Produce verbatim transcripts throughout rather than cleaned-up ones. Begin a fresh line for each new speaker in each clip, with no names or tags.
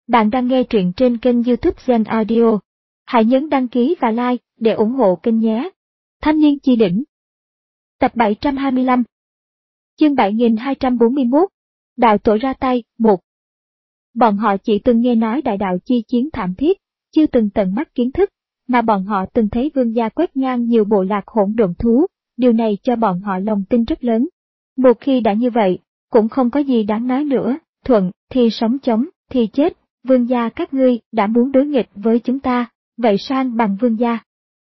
Bạn đang nghe truyện trên kênh YouTube Zen Audio. Hãy nhấn đăng ký và like để ủng hộ kênh nhé. Thanh niên chi đỉnh. Tập bảy trăm hai mươi lăm. Chương bảy nghìn hai trăm bốn mươi mốt. Đạo tổ ra tay, một. Bọn họ chỉ từng nghe nói đại đạo chi chiến thảm thiết, chưa từng tận mắt kiến thức, mà bọn họ từng thấy vương gia quét ngang nhiều bộ lạc hỗn độn thú, điều này cho bọn họ lòng tin rất lớn. Một khi đã như vậy, cũng không có gì đáng nói nữa, thuận thì sống chống, thì chết. Vương gia các ngươi đã muốn đối nghịch với chúng ta, vậy sang bằng vương gia.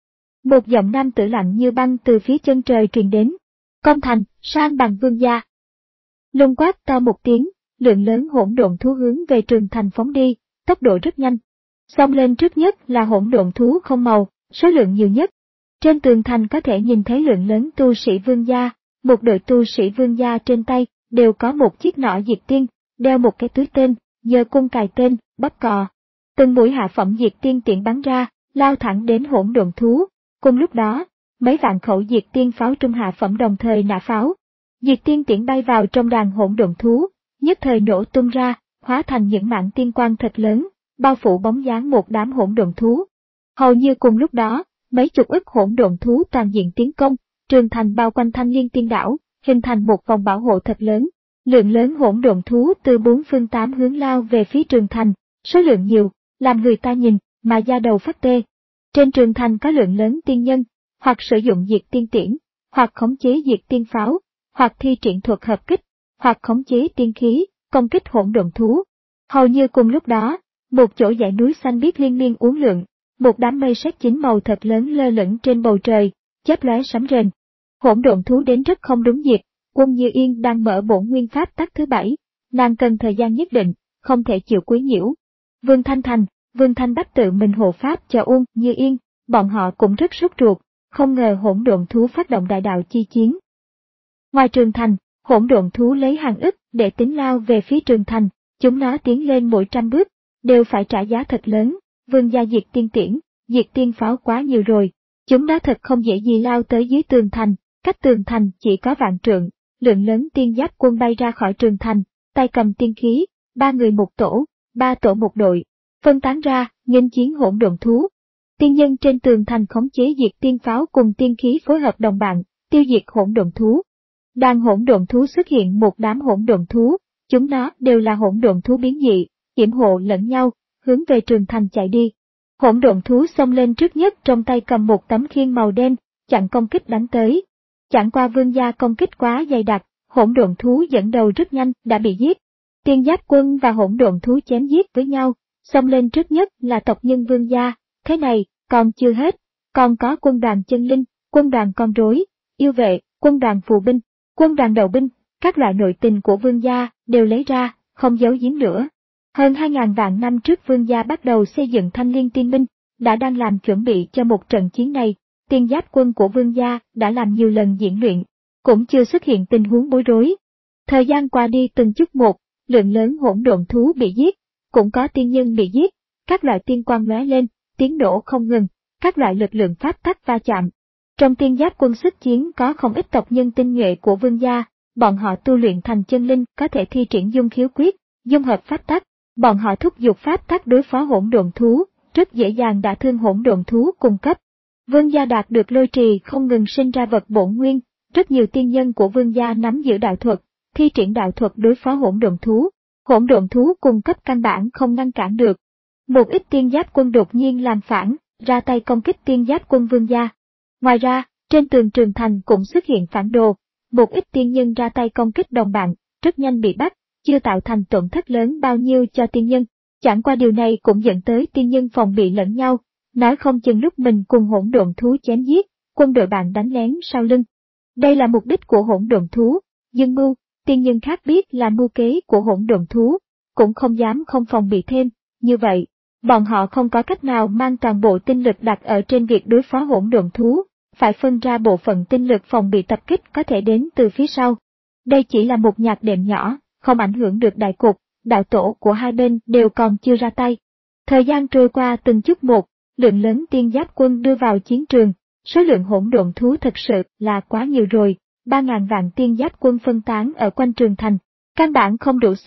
Một giọng nam tử lạnh như băng từ phía chân trời truyền đến. Công thành, sang bằng vương gia. Lung quát to một tiếng, lượng lớn hỗn độn thú hướng về trường thành phóng đi, tốc độ rất nhanh. Xông lên trước nhất là hỗn độn thú không màu, số lượng nhiều nhất. Trên tường thành có thể nhìn thấy lượng lớn tu sĩ vương gia, một đội tu sĩ vương gia trên tay đều có một chiếc nỏ diệt tiên, đeo một cái túi tên, giơ cung cài tên, bắp cò. Từng mũi hạ phẩm diệt tiên tiện bắn ra, lao thẳng đến hỗn độn thú. Cùng lúc đó, mấy vạn khẩu diệt tiên pháo trung hạ phẩm đồng thời nã pháo. Diệt tiên tiễn bay vào trong đàn hỗn độn thú, nhất thời nổ tung ra, hóa thành những mảng tiên quang thật lớn, bao phủ bóng dáng một đám hỗn độn thú. Hầu như cùng lúc đó, mấy chục ức hỗn độn thú toàn diện tiến công, trường thành bao quanh Thanh Liên Tiên Đảo, hình thành một vòng bảo hộ thật lớn. Lượng lớn hỗn độn thú từ bốn phương tám hướng lao về phía trường thành, số lượng nhiều, làm người ta nhìn, mà da đầu phát tê. Trên trường thành có lượng lớn tiên nhân, hoặc sử dụng diệt tiên tiễn, hoặc khống chế diệt tiên pháo, hoặc thi triển thuật hợp kích, hoặc khống chế tiên khí, công kích hỗn độn thú. Hầu như cùng lúc đó, một chỗ dãy núi xanh biếc liên miên uốn lượn, một đám mây sét chín màu thật lớn lơ lửng trên bầu trời, chớp lóe sấm rền. Hỗn độn thú đến rất không đúng dịp. Quân Như Yên đang mở bổn nguyên pháp tắc thứ bảy, nàng cần thời gian nhất định, không thể chịu quấy nhiễu. Vương Thanh Thành, Vương Thanh Bách tự mình hộ pháp cho Uông Như Yên, bọn họ cũng rất sốt ruột, không ngờ hỗn độn thú phát động đại đạo chi chiến. Ngoài trường thành, hỗn độn thú lấy hàng ức để tính lao về phía trường thành, chúng nó tiến lên mỗi trăm bước, đều phải trả giá thật lớn. Vương gia diệt tiên tiễn, diệt tiên pháo quá nhiều rồi, chúng nó thật không dễ gì lao tới dưới tường thành, cách tường thành chỉ có vạn trượng. Lượng lớn tiên giáp quân bay ra khỏi trường thành, tay cầm tiên khí, ba người một tổ, ba tổ một đội, phân tán ra, nghênh chiến hỗn độn thú. Tiên nhân trên tường thành khống chế diệt tiên pháo cùng tiên khí phối hợp đồng bạn, tiêu diệt hỗn độn thú. Đàn hỗn độn thú xuất hiện một đám hỗn độn thú, chúng nó đều là hỗn độn thú biến dị, yểm hộ lẫn nhau, hướng về trường thành chạy đi. Hỗn độn thú xông lên trước nhất trong tay cầm một tấm khiên màu đen, chặn công kích đánh tới. Chẳng qua vương gia công kích quá dày đặc, hỗn độn thú dẫn đầu rất nhanh đã bị giết. Tiên giáp quân và hỗn độn thú chém giết với nhau, xông lên trước nhất là tộc nhân vương gia. Thế này, còn chưa hết, còn có quân đoàn chân linh, quân đoàn con rối, yêu vệ, quân đoàn phù binh, quân đoàn đầu binh, các loại nội tình của vương gia đều lấy ra, không giấu giếm nữa. Hơn hai ngàn vạn năm trước vương gia bắt đầu xây dựng Thanh Liên Tiên binh, đã đang làm chuẩn bị cho một trận chiến này. Tiên giáp quân của vương gia đã làm nhiều lần diễn luyện, cũng chưa xuất hiện tình huống bối rối. Thời gian qua đi từng chút một, lượng lớn hỗn độn thú bị giết, cũng có tiên nhân bị giết, các loại tiên quang lóe lên, tiếng nổ không ngừng, các loại lực lượng pháp tắc va chạm. Trong tiên giáp quân xuất chiến có không ít tộc nhân tinh nhuệ của vương gia, bọn họ tu luyện thành chân linh có thể thi triển dung khiếu quyết, dung hợp pháp tắc, bọn họ thúc giục pháp tắc đối phó hỗn độn thú, rất dễ dàng đả thương hỗn độn thú cung cấp. Vương gia đạt được lôi trì không ngừng sinh ra vật bổn nguyên, rất nhiều tiên nhân của vương gia nắm giữ đạo thuật, thi triển đạo thuật đối phó hỗn độn thú. Hỗn độn thú cung cấp căn bản không ngăn cản được. Một ít tiên giáp quân đột nhiên làm phản, ra tay công kích tiên giáp quân vương gia. Ngoài ra, trên tường trường thành cũng xuất hiện phản đồ, một ít tiên nhân ra tay công kích đồng bạn, rất nhanh bị bắt, chưa tạo thành tổn thất lớn bao nhiêu cho tiên nhân. Chẳng qua điều này cũng dẫn tới tiên nhân phòng bị lẫn nhau. Nói không chừng lúc mình cùng hỗn độn thú chém giết, quân đội bạn đánh lén sau lưng. Đây là mục đích của hỗn độn thú, dương mưu, tiên nhân khác biết là mưu kế của hỗn độn thú, cũng không dám không phòng bị thêm, như vậy, bọn họ không có cách nào mang toàn bộ tinh lực đặt ở trên việc đối phó hỗn độn thú, phải phân ra bộ phận tinh lực phòng bị tập kích có thể đến từ phía sau. Đây chỉ là một nhạc đệm nhỏ, không ảnh hưởng được đại cục, đạo tổ của hai bên đều còn chưa ra tay. Thời gian trôi qua từng chút một. Lượng lớn tiên giáp quân đưa vào chiến trường, số lượng hỗn độn thú thật sự là quá nhiều rồi, ba ngàn vạn tiên giáp quân phân tán ở quanh trường thành, căn bản không đủ xem,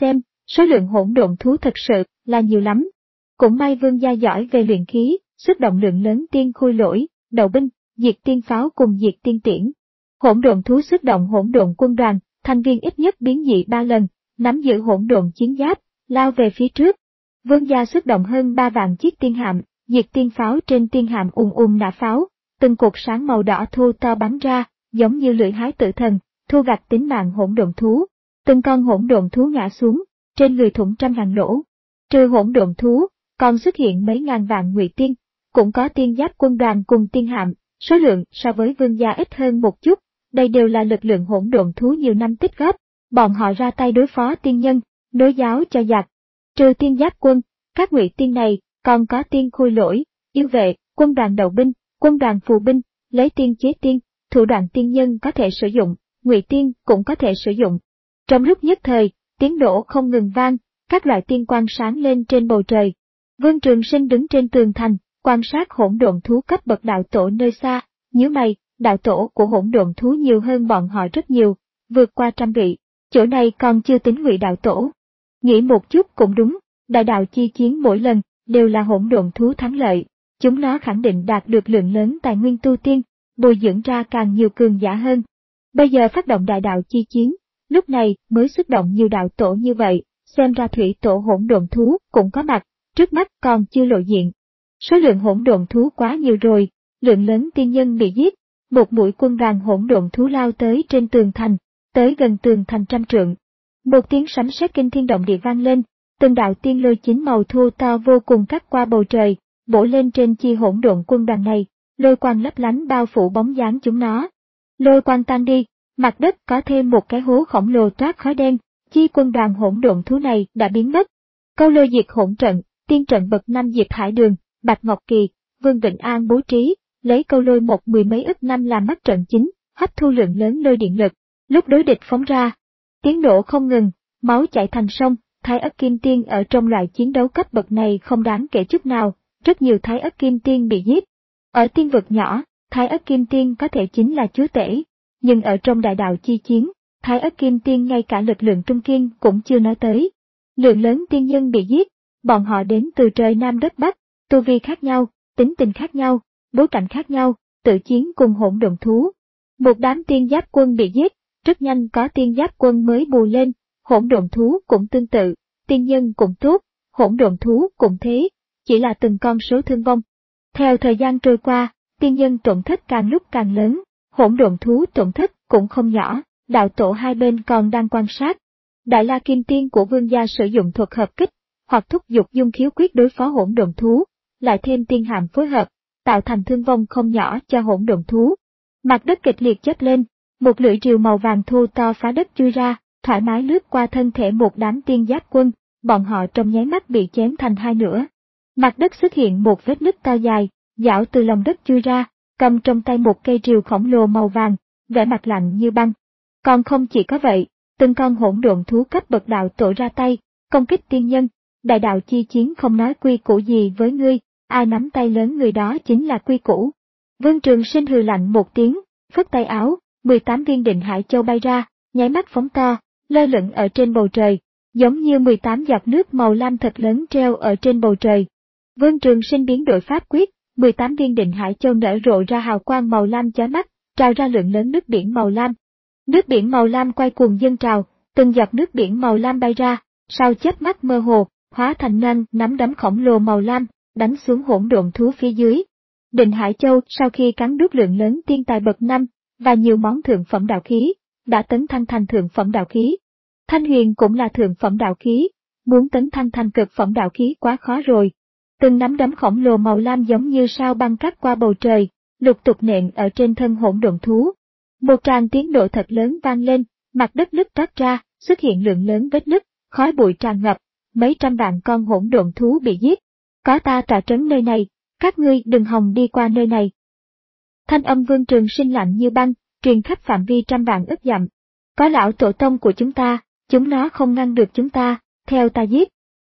Số lượng hỗn độn thú thực sự là nhiều lắm. Cũng may vương gia giỏi về luyện khí, xuất động lượng lớn tiên khôi lỗi, đầu binh, diệt tiên pháo cùng diệt tiên tiễn. Hỗn độn thú xuất động hỗn độn quân đoàn, thành viên ít nhất biến dị ba lần, nắm giữ hỗn độn chiến giáp, lao về phía trước. Vương gia xuất động hơn ba vạn chiếc tiên hạm, diệt tiên pháo trên tiên hạm ùn ùn nã pháo, từng cột sáng màu đỏ thô to bắn ra, giống như lưỡi hái tử thần, thu gặt tính mạng hỗn độn thú. Từng con hỗn độn thú ngã xuống, trên người thủng trăm ngàn lỗ. Trừ hỗn độn thú, còn xuất hiện mấy ngàn vạn ngụy tiên, cũng có tiên giáp quân đoàn cùng tiên hạm, số lượng so với vương gia ít hơn một chút, đây đều là lực lượng hỗn độn thú nhiều năm tích góp, bọn họ ra tay đối phó tiên nhân, đối giáo cho giặc. Trừ tiên giáp quân, các ngụy tiên này còn có tiên khôi lỗi, yêu vệ, quân đoàn đầu binh, quân đoàn phù binh, lấy tiên chế tiên, thủ đoạn tiên nhân có thể sử dụng, ngụy tiên cũng có thể sử dụng. Trong lúc nhất thời, tiếng nổ không ngừng vang, các loại tiên quang sáng lên trên bầu trời. Vương Trường Sinh đứng trên tường thành, quan sát hỗn độn thú cấp bậc đạo tổ nơi xa, nhíu mày, đạo tổ của hỗn độn thú nhiều hơn bọn họ rất nhiều, vượt qua trăm vị, chỗ này còn chưa tính ngụy đạo tổ. Nghĩ một chút cũng đúng, đại đạo chi chiến mỗi lần đều là hỗn độn thú thắng lợi, chúng nó khẳng định đạt được lượng lớn tài nguyên tu tiên, bồi dưỡng ra càng nhiều cường giả hơn. Bây giờ phát động đại đạo chi chiến, lúc này mới xuất động nhiều đạo tổ như vậy, xem ra thủy tổ hỗn độn thú cũng có mặt, trước mắt còn chưa lộ diện. Số lượng hỗn độn thú quá nhiều rồi, lượng lớn tiên nhân bị giết, một mũi quân đoàn hỗn độn thú lao tới trên tường thành, tới gần tường thành trăm trượng. Một tiếng sấm sét kinh thiên động địa vang lên, từng đạo tiên lôi chín màu thô to vô cùng cắt qua bầu trời, bổ lên trên chi hỗn độn quân đoàn này, lôi quang lấp lánh bao phủ bóng dáng chúng nó. Lôi quang tan đi, mặt đất có thêm một cái hố khổng lồ toát khói đen, chi quân đoàn hỗn độn thú này đã biến mất. Câu lôi diệt hỗn trận, tiên trận bậc năm Diệp Hải Đường, Bạch Ngọc Kỳ, Vương Vịnh An bố trí, lấy câu lôi một mười mấy ức năm làm mắt trận chính, hấp thu lượng lớn lôi điện lực, lúc đối địch phóng ra. Tiếng nổ không ngừng, máu chảy thành sông, Thái Ất Kim Tiên ở trong loại chiến đấu cấp bậc này không đáng kể chút nào, rất nhiều Thái Ất Kim Tiên bị giết. Ở tiên vực nhỏ, Thái Ất Kim Tiên có thể chính là chúa tể, nhưng ở trong đại đạo chi chiến, Thái Ất Kim Tiên ngay cả lực lượng trung kiên cũng chưa nói tới. Lượng lớn tiên nhân bị giết, bọn họ đến từ trời Nam đất Bắc, tu vi khác nhau, tính tình khác nhau, bối cảnh khác nhau, tự chiến cùng hỗn độn thú. Một đám tiên giáp quân bị giết, rất nhanh có tiên giáp quân mới bù lên, hỗn độn thú cũng tương tự, tiên nhân cũng tốt, hỗn độn thú cũng thế, chỉ là từng con số thương vong. Theo thời gian trôi qua, tiên nhân tổn thất càng lúc càng lớn, hỗn độn thú tổn thất cũng không nhỏ, đạo tổ hai bên còn đang quan sát. Đại La Kim Tiên của vương gia sử dụng thuật hợp kích, hoặc thúc giục dung khiếu quyết đối phó hỗn độn thú, lại thêm tiên hạm phối hợp, tạo thành thương vong không nhỏ cho hỗn độn thú. Mặt đất kịch liệt chớp lên, một lưỡi rìu màu vàng thô to phá đất chui ra, thoải mái lướt qua thân thể một đám tiên giáp quân, bọn họ trong nháy mắt bị chém thành hai nửa. Mặt đất xuất hiện một vết nứt to dài, dạo từ lòng đất chui ra, cầm trong tay một cây rìu khổng lồ màu vàng, vẻ mặt lạnh như băng. Còn không chỉ có vậy, từng con hỗn độn thú cấp bậc đạo tổ ra tay, công kích tiên nhân. Đại đạo chi chiến không nói quy củ gì với ngươi, ai nắm tay lớn người đó chính là quy củ. Vương Trường Sinh hừ lạnh một tiếng, phất tay áo, mười tám viên định hải châu bay ra, nháy mắt phóng to, lơ lửng ở trên bầu trời, giống như mười tám giọt nước màu lam thật lớn treo ở trên bầu trời. Vương Trường Sinh biến đổi pháp quyết, mười tám viên định hải châu nở rộ ra hào quang màu lam chói mắt, trào ra lượng lớn nước biển màu lam. Nước biển màu lam quay cuồng dâng trào, từng giọt nước biển màu lam bay ra, sau chớp mắt mơ hồ, hóa thành năng nắm đấm khổng lồ màu lam, đánh xuống hỗn độn thú phía dưới. Định Hải Châu sau khi cắn đứt lượng lớn tiên tài bậc năm và nhiều món thượng phẩm đạo khí, đã tấn thăng thành thượng phẩm đạo khí. Thanh huyền cũng là thượng phẩm đạo khí, muốn tấn thăng thành cực phẩm đạo khí quá khó rồi. Từng nắm đấm khổng lồ màu lam giống như sao băng cắt qua bầu trời, lục tục nện ở trên thân hỗn độn thú. Một tràng tiếng nổ thật lớn vang lên, mặt đất nứt toát ra, xuất hiện lượng lớn vết nứt, khói bụi tràn ngập, mấy trăm vạn con hỗn độn thú bị giết. Có ta tọa trấn nơi này, các ngươi đừng hòng đi qua nơi này. Thanh âm Vương Trường Sinh lạnh như băng, truyền khắp phạm vi trăm vạn ức dặm. Có lão tổ tông của chúng ta, chúng nó không ngăn được chúng ta, theo ta giết.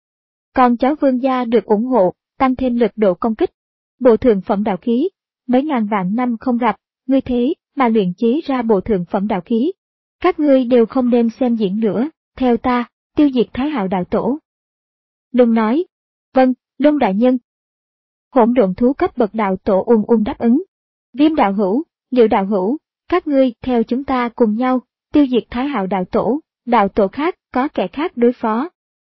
Còn cháu Vương gia được ủng hộ, tăng thêm lực độ công kích. Bộ thượng phẩm đạo khí, mấy ngàn vạn năm không gặp, ngươi thế mà luyện chế ra bộ thượng phẩm đạo khí. Các ngươi đều không nên xem diễn nữa, theo ta, tiêu diệt Thái Hạo đạo tổ. Lung nói, vâng, Lung đại nhân. Hỗn độn thú cấp bậc đạo tổ ung ung đáp ứng. Viêm đạo hữu, Liệu đạo hữu, các ngươi theo chúng ta cùng nhau, tiêu diệt Thái Hạo đạo tổ, đạo tổ khác có kẻ khác đối phó.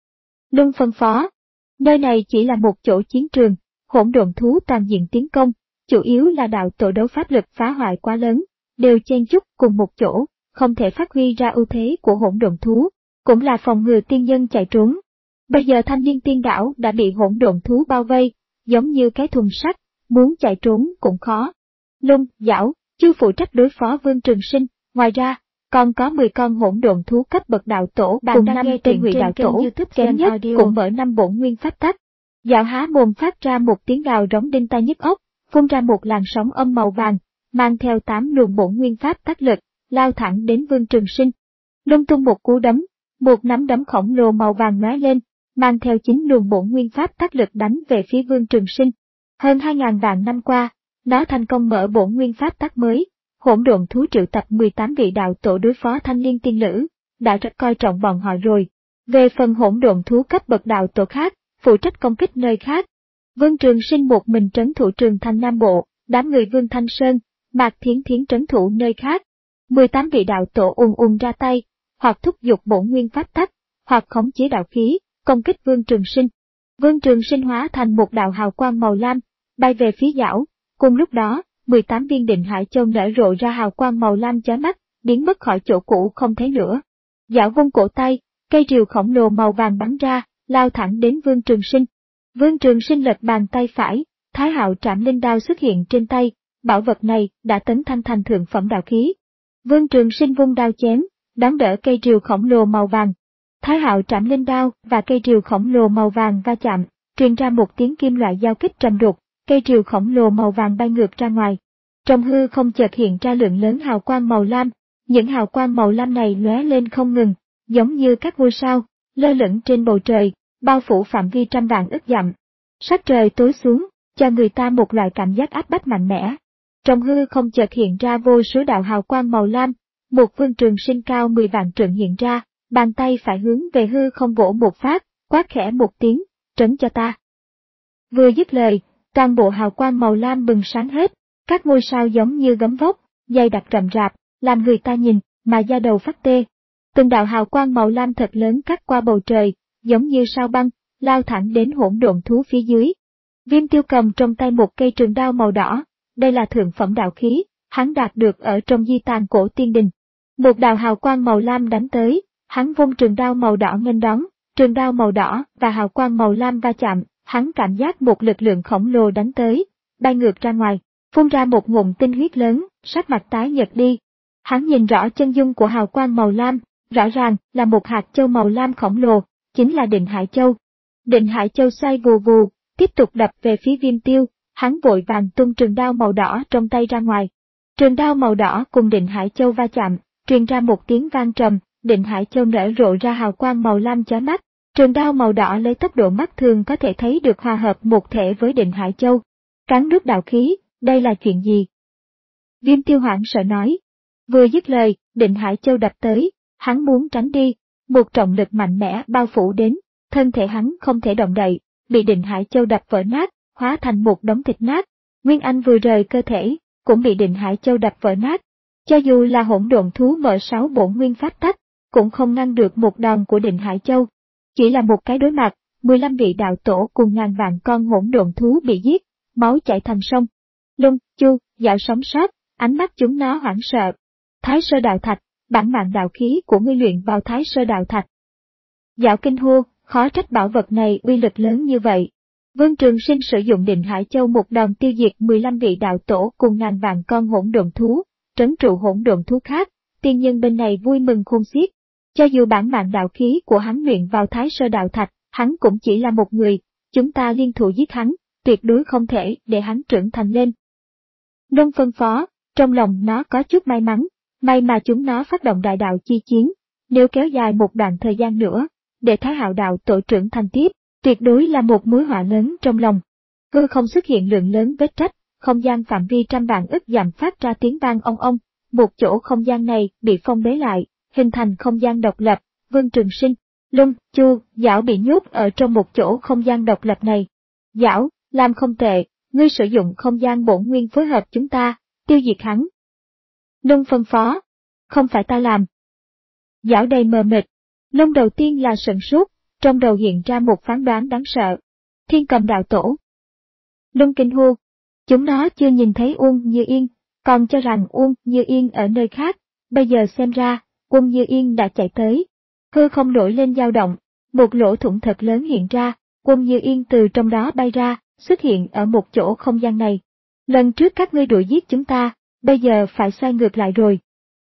Lung phân phó, nơi này chỉ là một chỗ chiến trường, hỗn độn thú toàn diện tiến công, chủ yếu là đạo tổ đấu pháp lực phá hoại quá lớn, đều chen chúc cùng một chỗ, không thể phát huy ra ưu thế của hỗn độn thú, cũng là phòng ngừa tiên nhân chạy trốn. Bây giờ Thanh Liên Tiên đảo đã bị hỗn độn thú bao vây, giống như cái thùng sắt, muốn chạy trốn cũng khó. Lung, Giảo, Chu phụ trách đối phó Vương Trường Sinh, ngoài ra, còn có mười con hỗn độn thú cấp bậc đạo tổ cùng năm tên hủy đạo tổ, kém nhất cũng mở năm bổn nguyên pháp tắc. Giảo há mồm phát ra một tiếng gào rống đinh tai nhức óc, phun ra một làn sóng âm màu vàng, mang theo tám luồng bổn nguyên pháp tắc lực, lao thẳng đến Vương Trường Sinh. Lung tung một cú đấm, một nắm đấm khổng lồ màu vàng lóe lên, mang theo chín luồng bổn nguyên pháp tắc lực đánh về phía Vương Trường Sinh. Hơn hai ngàn vạn năm qua, nó thành công mở bổn nguyên pháp tắc mới. Hỗn độn thú triệu tập mười tám vị đạo tổ đối phó Thanh Liên Tiên Lữ, đã rất coi trọng bọn họ rồi. Về phần hỗn độn thú cấp bậc đạo tổ khác, phụ trách công kích nơi khác. Vương Trường Sinh một mình trấn thủ Trường Thanh Nam Bộ, đám người Vương Thanh Sơn, Mạc Thiến Thiến trấn thủ nơi khác. mười tám vị đạo tổ ùn ùn ra tay, hoặc thúc giục bổn nguyên pháp tắc, hoặc khống chế đạo khí, công kích Vương Trường Sinh. Vương Trường Sinh hóa thành một đạo hào quang màu lam, bay về phía Giảo. Cùng lúc đó, mười tám viên Định Hải Châu nở rộ ra hào quang màu lam chói mắt, biến mất khỏi chỗ cũ không thấy nữa. Giảo vung cổ tay, cây rìu khổng lồ màu vàng bắn ra, lao thẳng đến Vương Trường Sinh. Vương Trường Sinh lật bàn tay phải, Thái Hạo Trảm Linh Đao xuất hiện trên tay, bảo vật này đã tấn thăng thành thượng phẩm đạo khí. Vương Trường Sinh vung đao chém, đón đỡ cây rìu khổng lồ màu vàng. Thái Hạo Trảm Linh Đao và cây rìu khổng lồ màu vàng va chạm, truyền ra một tiếng kim loại giao kích trầm đục. Cây rìu khổng lồ màu vàng bay ngược ra ngoài. Trong hư không chợt hiện ra lượng lớn hào quang màu lam, những hào quang màu lam này lóe lên không ngừng, giống như các ngôi sao, lơ lửng trên bầu trời, bao phủ phạm vi trăm vạn ức dặm. Sắc trời tối xuống, cho người ta một loại cảm giác áp bách mạnh mẽ. Trong hư không chợt hiện ra vô số đạo hào quang màu lam, một Vương Trường Sinh cao mười vạn trượng hiện ra, bàn tay phải hướng về hư không vỗ một phát, quát khẽ một tiếng, trấn cho ta. Vừa dứt lời, toàn bộ hào quang màu lam bừng sáng hết, các ngôi sao giống như gấm vóc, dày đặc rậm rạp, làm người ta nhìn, mà da đầu phát tê. Từng đạo hào quang màu lam thật lớn cắt qua bầu trời, giống như sao băng, lao thẳng đến hỗn độn thú phía dưới. Viêm Tiêu cầm trong tay một cây trường đao màu đỏ, đây là thượng phẩm đạo khí, hắn đạt được ở trong di tàn cổ tiên đình. Một đạo hào quang màu lam đánh tới, hắn vung trường đao màu đỏ nghênh đón, trường đao màu đỏ và hào quang màu lam va chạm. Hắn cảm giác một lực lượng khổng lồ đánh tới, bay ngược ra ngoài, phun ra một ngụm tinh huyết lớn, sắc mặt tái nhợt đi. Hắn nhìn rõ chân dung của hào quang màu lam, rõ ràng là một hạt châu màu lam khổng lồ, chính là Định Hải Châu. Định Hải Châu xoay vù vù, tiếp tục đập về phía Viêm Tiêu, hắn vội vàng tung trường đao màu đỏ trong tay ra ngoài. Trường đao màu đỏ cùng Định Hải Châu va chạm, truyền ra một tiếng vang trầm, Định Hải Châu nở rộ ra hào quang màu lam chói mắt. Trường đao màu đỏ lấy tốc độ mắt thường có thể thấy được hòa hợp một thể với Định Hải Châu. Cắn nuốt đạo khí, đây là chuyện gì? Viêm Tiêu hoảng sợ nói. Vừa dứt lời, Định Hải Châu đập tới, hắn muốn tránh đi, một trọng lực mạnh mẽ bao phủ đến, thân thể hắn không thể động đậy, bị Định Hải Châu đập vỡ nát, hóa thành một đống thịt nát. Nguyên Anh vừa rời cơ thể, cũng bị Định Hải Châu đập vỡ nát. Cho dù là hỗn độn thú mở sáu bổn nguyên pháp tắc, cũng không ngăn được một đòn của Định Hải Châu. Chỉ là một cái đối mặt, mười lăm vị đạo tổ cùng ngàn vạn con hỗn độn thú bị giết, máu chảy thành sông. Lung, Chu, Giảo sống sót, ánh mắt chúng nó hoảng sợ. Thái Sơ Đạo Thạch, bản mạng đạo khí của ngươi luyện vào Thái Sơ Đạo Thạch. Giảo kinh hô, khó trách bảo vật này uy lực lớn như vậy. Vương Trường Sinh sử dụng Định Hải Châu một đòn tiêu diệt mười lăm vị đạo tổ cùng ngàn vạn con hỗn độn thú, trấn trụ hỗn độn thú khác, tiên nhân bên này vui mừng khôn xiết. Cho dù bản mạng đạo khí của hắn luyện vào Thái Sơ Đạo Thạch, hắn cũng chỉ là một người, chúng ta liên thủ giết hắn, tuyệt đối không thể để hắn trưởng thành lên. Lung phân phó, trong lòng nó có chút may mắn, may mà chúng nó phát động đại đạo chi chiến, nếu kéo dài một đoạn thời gian nữa, để Thái Hạo đạo tổ trưởng thành tiếp, tuyệt đối là một mối họa lớn trong lòng. Hư không xuất hiện lượng lớn vết rách, không gian phạm vi trăm vạn ức dặm phát ra tiếng vang ong ong, một chỗ không gian này bị phong bế lại, hình thành không gian độc lập. Vương Trường Sinh, Lung, Chu, Giảo bị nhốt ở trong một chỗ không gian độc lập này. Giảo, làm không tệ, ngươi sử dụng không gian bổn nguyên phối hợp chúng ta, tiêu diệt hắn. Lung phân phó, không phải ta làm. Giảo đầy mờ mịt. Lung đầu tiên là sửng sốt, trong đầu hiện ra một phán đoán đáng sợ. Thiên Cầm đạo tổ. Lung kinh hô, chúng nó chưa nhìn thấy Uông Như Yên, còn cho rằng Uông Như Yên ở nơi khác, bây giờ xem ra, Uông Như Yên đã chạy tới. Hư không nổi lên dao động, một lỗ thủng thật lớn hiện ra, Uông Như Yên từ trong đó bay ra, xuất hiện ở một chỗ không gian này. Lần trước các ngươi đuổi giết chúng ta, bây giờ phải xoay ngược lại rồi.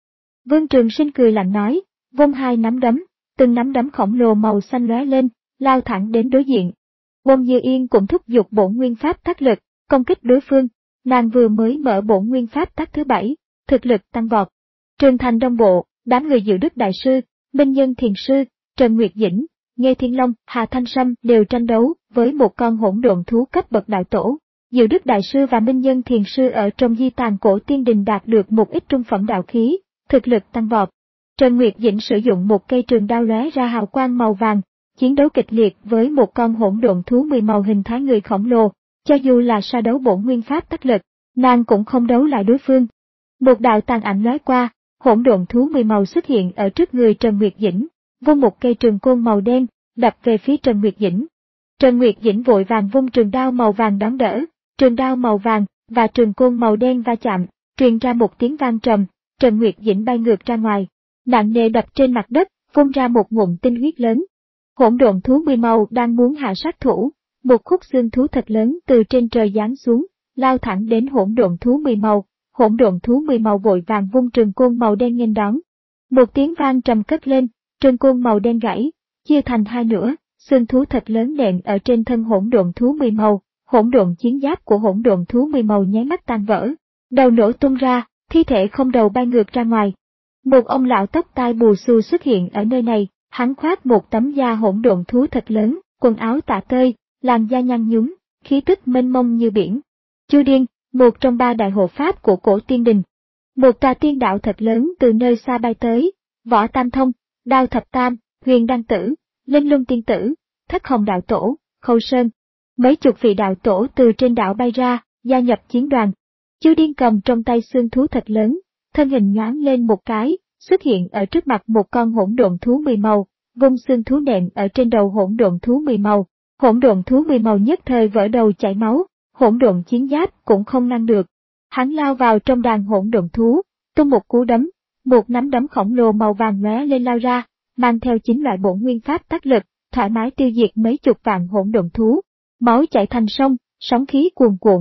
Vương Trường Sinh cười lạnh nói, vung hai nắm đấm, từng nắm đấm khổng lồ màu xanh lóe lên, lao thẳng đến đối diện. Uông Như Yên cũng thúc giục bổn nguyên pháp tác lực, công kích đối phương, nàng vừa mới mở bổn nguyên pháp tác thứ bảy, thực lực tăng vọt. Trường Thành Đông Bộ, đám người Diệu Đức Đại Sư, Minh Nhân Thiền Sư, Trần Nguyệt Dĩnh, Nghê Thiên Long, Hà Thanh Sâm đều tranh đấu với một con hỗn độn thú cấp bậc đạo tổ. Diệu Đức Đại Sư và Minh Nhân Thiền Sư ở trong di tàn cổ tiên đình đạt được một ít trung phẩm đạo khí, thực lực tăng vọt. Trần Nguyệt Dĩnh sử dụng một cây trường đao lóe ra hào quang màu vàng, chiến đấu kịch liệt với một con hỗn độn thú mười màu hình thái người khổng lồ, cho dù là so đấu bổn nguyên pháp tác lực, nàng cũng không đấu lại đối phương. Một đạo tàn ảnh lóe qua, hỗn độn thú mười màu xuất hiện ở trước người Trần Nguyệt Dĩnh, vung một cây trường côn màu đen, đập về phía Trần Nguyệt Dĩnh. Trần Nguyệt Dĩnh vội vàng vung trường đao màu vàng đón đỡ, trường đao màu vàng và trường côn màu đen va chạm, truyền ra một tiếng vang trầm, Trần Nguyệt Dĩnh bay ngược ra ngoài, nặng nề đập trên mặt đất, phun ra một ngụm tinh huyết lớn. Hỗn độn thú mười màu đang muốn hạ sát thủ, một khúc xương thú thật lớn từ trên trời giáng xuống, lao thẳng đến hỗn độn thú mười màu. Hỗn độn thú mười màu vội vàng vung trường côn màu đen nghênh đón. Một tiếng vang trầm cất lên, trường côn màu đen gãy, chia thành hai nửa, xương thú thật lớn nện ở trên thân hỗn độn thú mười màu, hỗn độn chiến giáp của hỗn độn thú mười màu nháy mắt tan vỡ, đầu nổ tung ra, thi thể không đầu bay ngược ra ngoài. Một ông lão tóc tai bù xù xuất hiện ở nơi này, hắn khoác một tấm da hỗn độn thú thật lớn, quần áo tả tơi, làn da nhăn nhúm, khí tức mênh mông như biển. Chu Điên, một trong ba đại hộ pháp của cổ tiên đình. Một tà tiên đạo thật lớn từ nơi xa bay tới, Võ Tam Thông, Đao Thập Tam, Huyền Đăng Tử, Linh Luân Tiên Tử, Thất Hồng Đạo Tổ, Khâu Sơn. Mấy chục vị đạo tổ từ trên đảo bay ra, gia nhập chiến đoàn. Chu Điên cầm trong tay xương thú thật lớn, thân hình nhoáng lên một cái, xuất hiện ở trước mặt một con hỗn độn thú mười màu, vung xương thú nện ở trên đầu hỗn độn thú mười màu. Hỗn độn thú mười màu nhất thời vỡ đầu chảy máu. Hỗn độn chiến giáp cũng không ngăn được. Hắn lao vào trong đàn hỗn độn thú, tung một cú đấm, một nắm đấm khổng lồ màu vàng lóe lên lao ra, mang theo chín loại bổn nguyên pháp tác lực, thoải mái tiêu diệt mấy chục vạn hỗn độn thú. Máu chảy thành sông, sóng khí cuồn cuộn.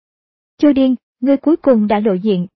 Chu Điên, ngươi cuối cùng đã lộ diện.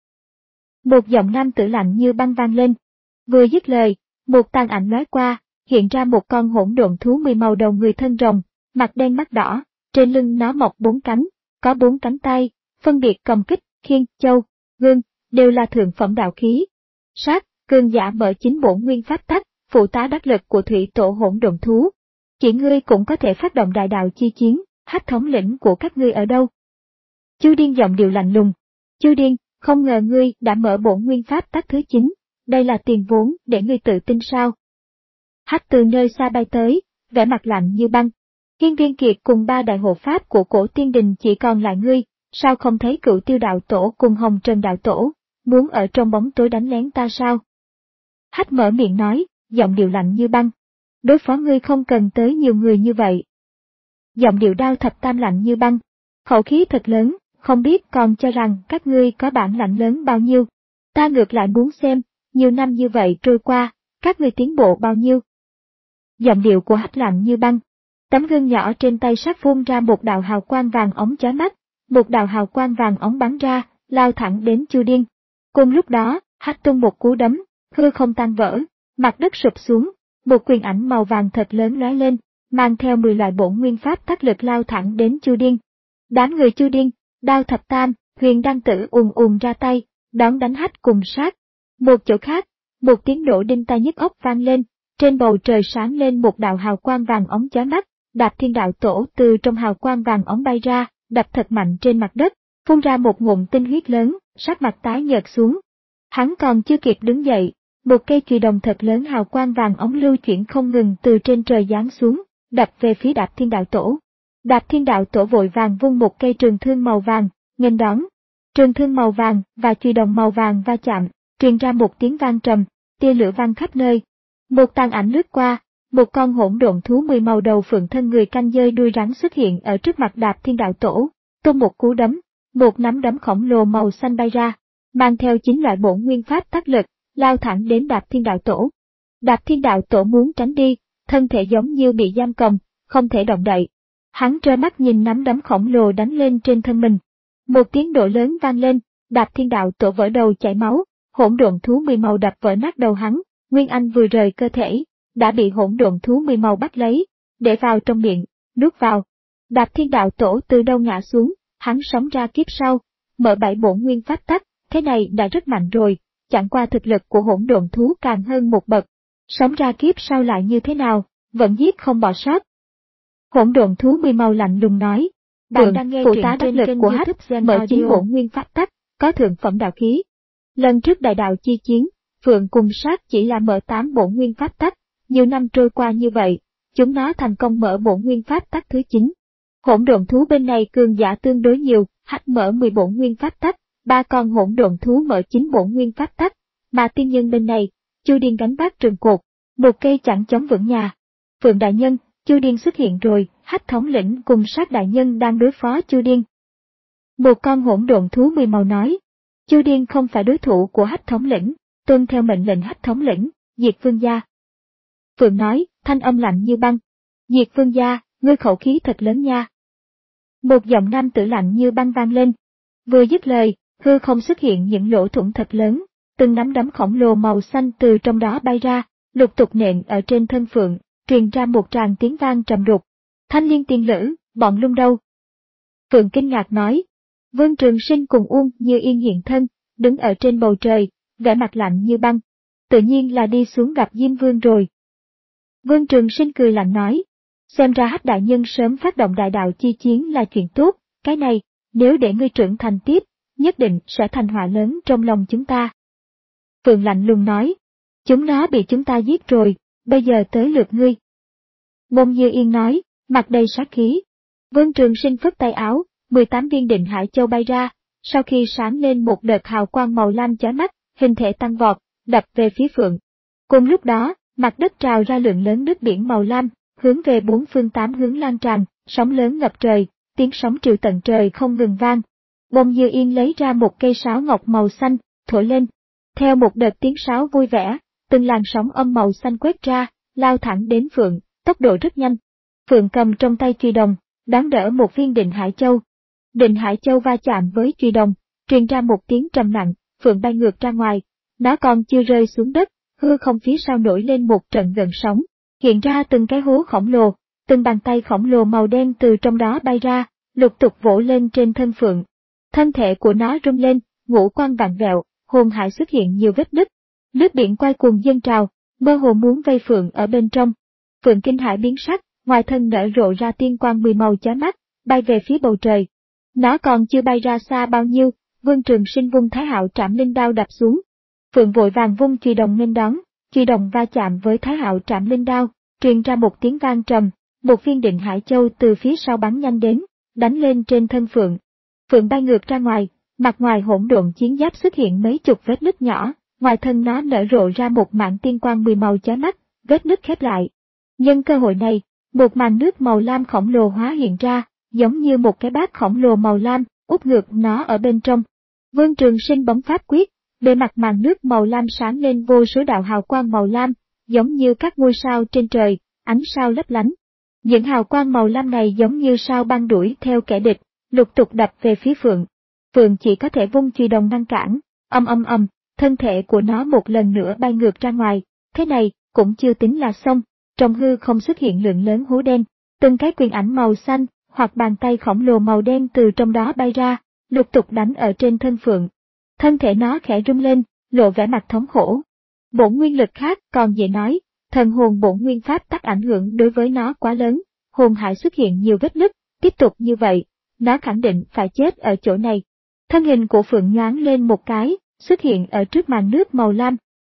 Một giọng nam tử lạnh như băng vang lên. Vừa dứt lời, một tàn ảnh lóe qua, hiện ra một con hỗn độn thú mười màu đầu người thân rồng, mặt đen mắt đỏ, trên lưng nó mọc bốn cánh. Có bốn cánh tay, phân biệt cầm kích, khiên, châu, gương, đều là thượng phẩm đạo khí. Sát, cường giả mở chính bổn nguyên pháp tắc, phụ tá đắc lực của thủy tổ hỗn độn thú. Chỉ ngươi cũng có thể phát động đại đạo chi chiến, Hách thống lĩnh của các ngươi ở đâu? Chu Điên giọng điệu lạnh lùng. Chu Điên, không ngờ ngươi đã mở bổn nguyên pháp tắc thứ chín, đây là tiền vốn để ngươi tự tin sao? Hách từ nơi xa bay tới, vẻ mặt lạnh như băng. Hiên Viên Kiệt cùng ba đại hộ pháp của cổ tiên đình chỉ còn lại ngươi, sao không thấy Cửu Tiêu đạo tổ cùng Hồng Trần đạo tổ, muốn ở trong bóng tối đánh lén ta sao? Hách mở miệng nói, giọng điệu lạnh như băng. Đối phó ngươi không cần tới nhiều người như vậy. Giọng điệu Đao Thập Tam lạnh như băng, khẩu khí thật lớn, không biết còn cho rằng các ngươi có bản lãnh lớn bao nhiêu. Ta ngược lại muốn xem, nhiều năm như vậy trôi qua, các ngươi tiến bộ bao nhiêu. Giọng điệu của Hách lạnh như băng. Tấm gương nhỏ trên tay sát phun ra một đạo hào quang vàng ống chói mắt, một đạo hào quang vàng ống bắn ra, lao thẳng đến Chu Điên. Cùng lúc đó, Hách tung một cú đấm, hư không tan vỡ, mặt đất sụp xuống, một quyền ảnh màu vàng thật lớn lóe lên, mang theo mười loại bổn nguyên pháp tác lực lao thẳng đến Chu Điên. Đám người Chu Điên, Đao Thập Tam, Huyền Đăng Tử ùn ùn ra tay, đón đánh Hách cùng sát. Một chỗ khác, một tiếng nổ đinh tai nhức óc vang lên, trên bầu trời sáng lên một đạo hào quang vàng ống chói mắt. Đạp Thiên đạo tổ từ trong hào quang vàng ống bay ra, đập thật mạnh trên mặt đất, phun ra một ngụm tinh huyết lớn, sắc mặt tái nhợt xuống. Hắn còn chưa kịp đứng dậy, một cây chùy đồng thật lớn hào quang vàng óng lưu chuyển không ngừng từ trên trời giáng xuống, đập về phía Đạp Thiên Đạo Tổ. Đạp Thiên Đạo Tổ vội vàng vung một cây trường thương màu vàng, nghênh đón. Trường thương màu vàng và chùy đồng màu vàng va chạm, truyền ra một tiếng vang trầm, tia lửa vang khắp nơi. Một tàn ảnh lướt qua, một con hỗn độn thú mười màu đầu phượng thân người canh dơi đuôi rắn xuất hiện ở trước mặt Đạp Thiên Đạo Tổ, tung một cú đấm, một nắm đấm khổng lồ màu xanh bay ra, mang theo chín loại bổn nguyên pháp tác lực, lao thẳng đến Đạp Thiên Đạo Tổ. Đạp Thiên Đạo Tổ muốn tránh đi, thân thể giống như bị giam cầm, không thể động đậy. Hắn trơ mắt nhìn nắm đấm khổng lồ đánh lên trên thân mình. Một tiếng nổ lớn vang lên, Đạp Thiên Đạo Tổ vỡ đầu chảy máu, hỗn độn thú mười màu đập vỡ nát đầu hắn, Nguyên Anh vừa rời cơ thể, đã bị hỗn độn thú mười màu bắt lấy, để vào trong miệng, nuốt vào. Đạp Thiên Đạo Tổ từ đâu ngã xuống, hắn sống ra kiếp sau, mở bảy bổn nguyên pháp tắc, thế này đã rất mạnh rồi, chẳng qua thực lực của hỗn độn thú càng hơn một bậc. Sống ra kiếp sau lại như thế nào, vẫn giết không bỏ sót. Hỗn độn thú mười màu lạnh lùng nói, bạn đang nghe phụ tá đắc lực của H, mở chín bổn nguyên pháp tắc, có thượng phẩm đạo khí. Lần trước đại đạo chi chiến, Phượng cùng sát chỉ là mở tám bổn nguyên pháp tắc, nhiều năm trôi qua như vậy, chúng nó thành công mở bổn nguyên pháp tắc thứ chín. Hỗn độn thú bên này cường giả tương đối nhiều, H mở mười bổn nguyên pháp tắc, ba con hỗn độn thú mở chín bổn nguyên pháp tắc, mà tiên nhân bên này, Chu Điên gánh vác trường cột, một cây chẳng chống vững nhà. Phượng đại nhân, Chu Điên xuất hiện rồi, Hách thống lĩnh cùng sát đại nhân đang đối phó Chu Điên. Một con hỗn độn thú mười màu nói, Chu Điên không phải đối thủ của Hách thống lĩnh, tuân theo mệnh lệnh Hách thống lĩnh, diệt vương gia. Phượng nói, thanh âm lạnh như băng, diệt vương gia, ngươi khẩu khí thật lớn nha. Một giọng nam tử lạnh như băng vang lên. Vừa dứt lời, hư không xuất hiện những lỗ thủng thật lớn, từng nắm đấm khổng lồ màu xanh từ trong đó bay ra, lục tục nện ở trên thân Phượng, truyền ra một tràng tiếng vang trầm đục. Thanh Liên tiên lữ, bọn lung đâu? Phượng kinh ngạc nói. Vương Trường Sinh cùng Uông Như Yên hiện thân, đứng ở trên bầu trời, vẻ mặt lạnh như băng. Tự nhiên là đi xuống gặp Diêm Vương rồi. Vương Trường Sinh cười lạnh nói. Xem ra Hách đại nhân sớm phát động đại đạo chi chiến là chuyện tốt, cái này, nếu để ngươi trưởng thành tiếp, nhất định sẽ thành họa lớn trong lòng chúng ta. Phượng lạnh lùng nói. Chúng nó bị chúng ta giết rồi, bây giờ tới lượt ngươi. Uông Như Yên nói, mặt đầy sát khí. Vương Trường Sinh phất tay áo, mười tám viên định hải châu bay ra, sau khi sáng lên một đợt hào quang màu lam chói mắt, hình thể tăng vọt, đập về phía Phượng. Cùng lúc đó, mặt đất trào ra lượng lớn nước biển màu lam, hướng về bốn phương tám hướng lan tràn, sóng lớn ngập trời, tiếng sóng triệu tận trời không ngừng vang. Uông Như Yên lấy ra một cây sáo ngọc màu xanh, thổi lên. Theo một đợt tiếng sáo vui vẻ, từng làn sóng âm màu xanh quét ra, lao thẳng đến Phượng, tốc độ rất nhanh. Phượng cầm trong tay chùy đồng, đón đỡ một viên định hải châu. Định hải châu va chạm với chùy đồng, truyền ra một tiếng trầm nặng, Phượng bay ngược ra ngoài. Nó còn chưa rơi xuống đất, hư không phía sau nổi lên một trận gợn sóng, hiện ra từng cái hố khổng lồ, từng bàn tay khổng lồ màu đen từ trong đó bay ra, lục tục vỗ lên trên thân Phượng. Thân thể của nó rung lên, ngũ quan vặn vẹo, hồn hải xuất hiện nhiều vết nứt. Nước biển quay cuồng dâng trào, mơ hồ muốn vây Phượng ở bên trong. Phượng kinh hãi biến sắc, ngoài thân nở rộ ra tiên quang mười màu chói mắt, bay về phía bầu trời. Nó còn chưa bay ra xa bao nhiêu, Vương Trường Sinh vung Thái Hạo Trảm Linh đao đập xuống. Phượng vội vàng vung chùy đồng nghênh đón, chùy đồng va chạm với Thái Hạo Trảm Linh đao, truyền ra một tiếng vang trầm, một viên định hải châu từ phía sau bắn nhanh đến, đánh lên trên thân Phượng. Phượng bay ngược ra ngoài, mặt ngoài hỗn độn chiến giáp xuất hiện mấy chục vết nứt nhỏ, ngoài thân nó nở rộ ra một mảng tiên quang mười màu chói mắt, vết nứt khép lại. Nhân cơ hội này, một màn nước màu lam khổng lồ hóa hiện ra, giống như một cái bát khổng lồ màu lam, úp ngược nó ở bên trong. Vương Trường Sinh bấm pháp quyết, bề mặt màn nước màu lam sáng lên vô số đạo hào quang màu lam, giống như các ngôi sao trên trời, ánh sao lấp lánh. Những hào quang màu lam này giống như sao băng đuổi theo kẻ địch, lục tục đập về phía Phượng. Phượng chỉ có thể vung chùy đồng ngăn cản, ầm ầm ầm, thân thể của nó một lần nữa bay ngược ra ngoài. Thế này cũng chưa tính là xong, trong hư không xuất hiện lượng lớn hố đen, từng cái quyền ảnh màu xanh hoặc bàn tay khổng lồ màu đen từ trong đó bay ra, lục tục đánh ở trên thân Phượng. Thân thể nó khẽ rung lên, lộ vẻ mặt thống khổ. Bổn nguyên lực khác còn dễ nói, thần hồn bổn nguyên pháp tắc ảnh hưởng đối với nó quá lớn, hồn hải xuất hiện nhiều vết nứt, tiếp tục như vậy, nó khẳng định phải chết ở chỗ này. Thân hình của Phượng nhoáng lên một cái, xuất hiện ở trước màn nước màu lam,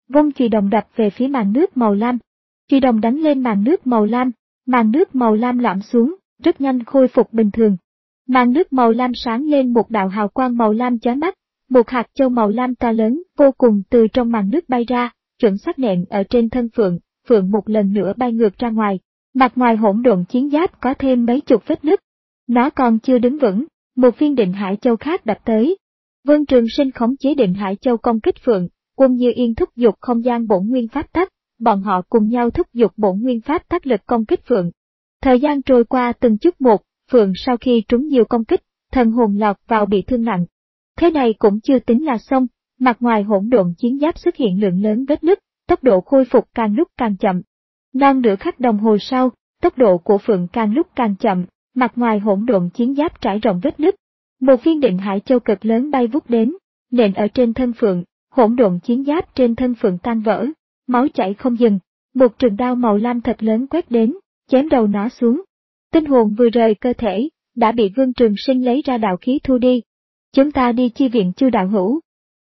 vung chùy đồng đập về phía màn nước màu lam. Chùy đồng đánh lên màn nước màu lam, màn nước màu lam lõm xuống, rất nhanh khôi phục bình thường. Màn nước màu lam sáng lên một đạo hào quang màu lam chói mắt, một hạt châu màu lam to lớn vô cùng từ trong màn nước bay ra, chuẩn xác nện ở trên thân Phượng, Phượng một lần nữa bay ngược ra ngoài. Mặt ngoài hỗn độn chiến giáp có thêm mấy chục vết nứt. Nó còn chưa đứng vững, một viên định hải châu khác đập tới. Vương Trường Sinh khống chế định hải châu công kích Phượng, Quân Như Yên thúc giục không gian bổn nguyên pháp tắc, bọn họ cùng nhau thúc giục bổn nguyên pháp tắc lực công kích Phượng. Thời gian trôi qua từng chút một, Phượng sau khi trúng nhiều công kích, thần hồn lọt vào bị thương nặng. Thế này cũng chưa tính là xong, mặt ngoài hỗn độn chiến giáp xuất hiện lượng lớn vết nứt, tốc độ khôi phục càng lúc càng chậm. Non nửa khắc đồng hồ sau, tốc độ của Phượng càng lúc càng chậm, mặt ngoài hỗn độn chiến giáp trải rộng vết nứt. Một viên định hải châu cực lớn bay vút đến, nện ở trên thân Phượng, hỗn độn chiến giáp trên thân Phượng tan vỡ, máu chảy không dừng. Một trường đao màu lam thật lớn quét đến, chém đầu nó xuống. Tinh hồn vừa rời cơ thể, đã bị Vương Trường Sinh lấy ra đạo khí thu đi. Chúng ta đi chi viện Chu đạo hữu.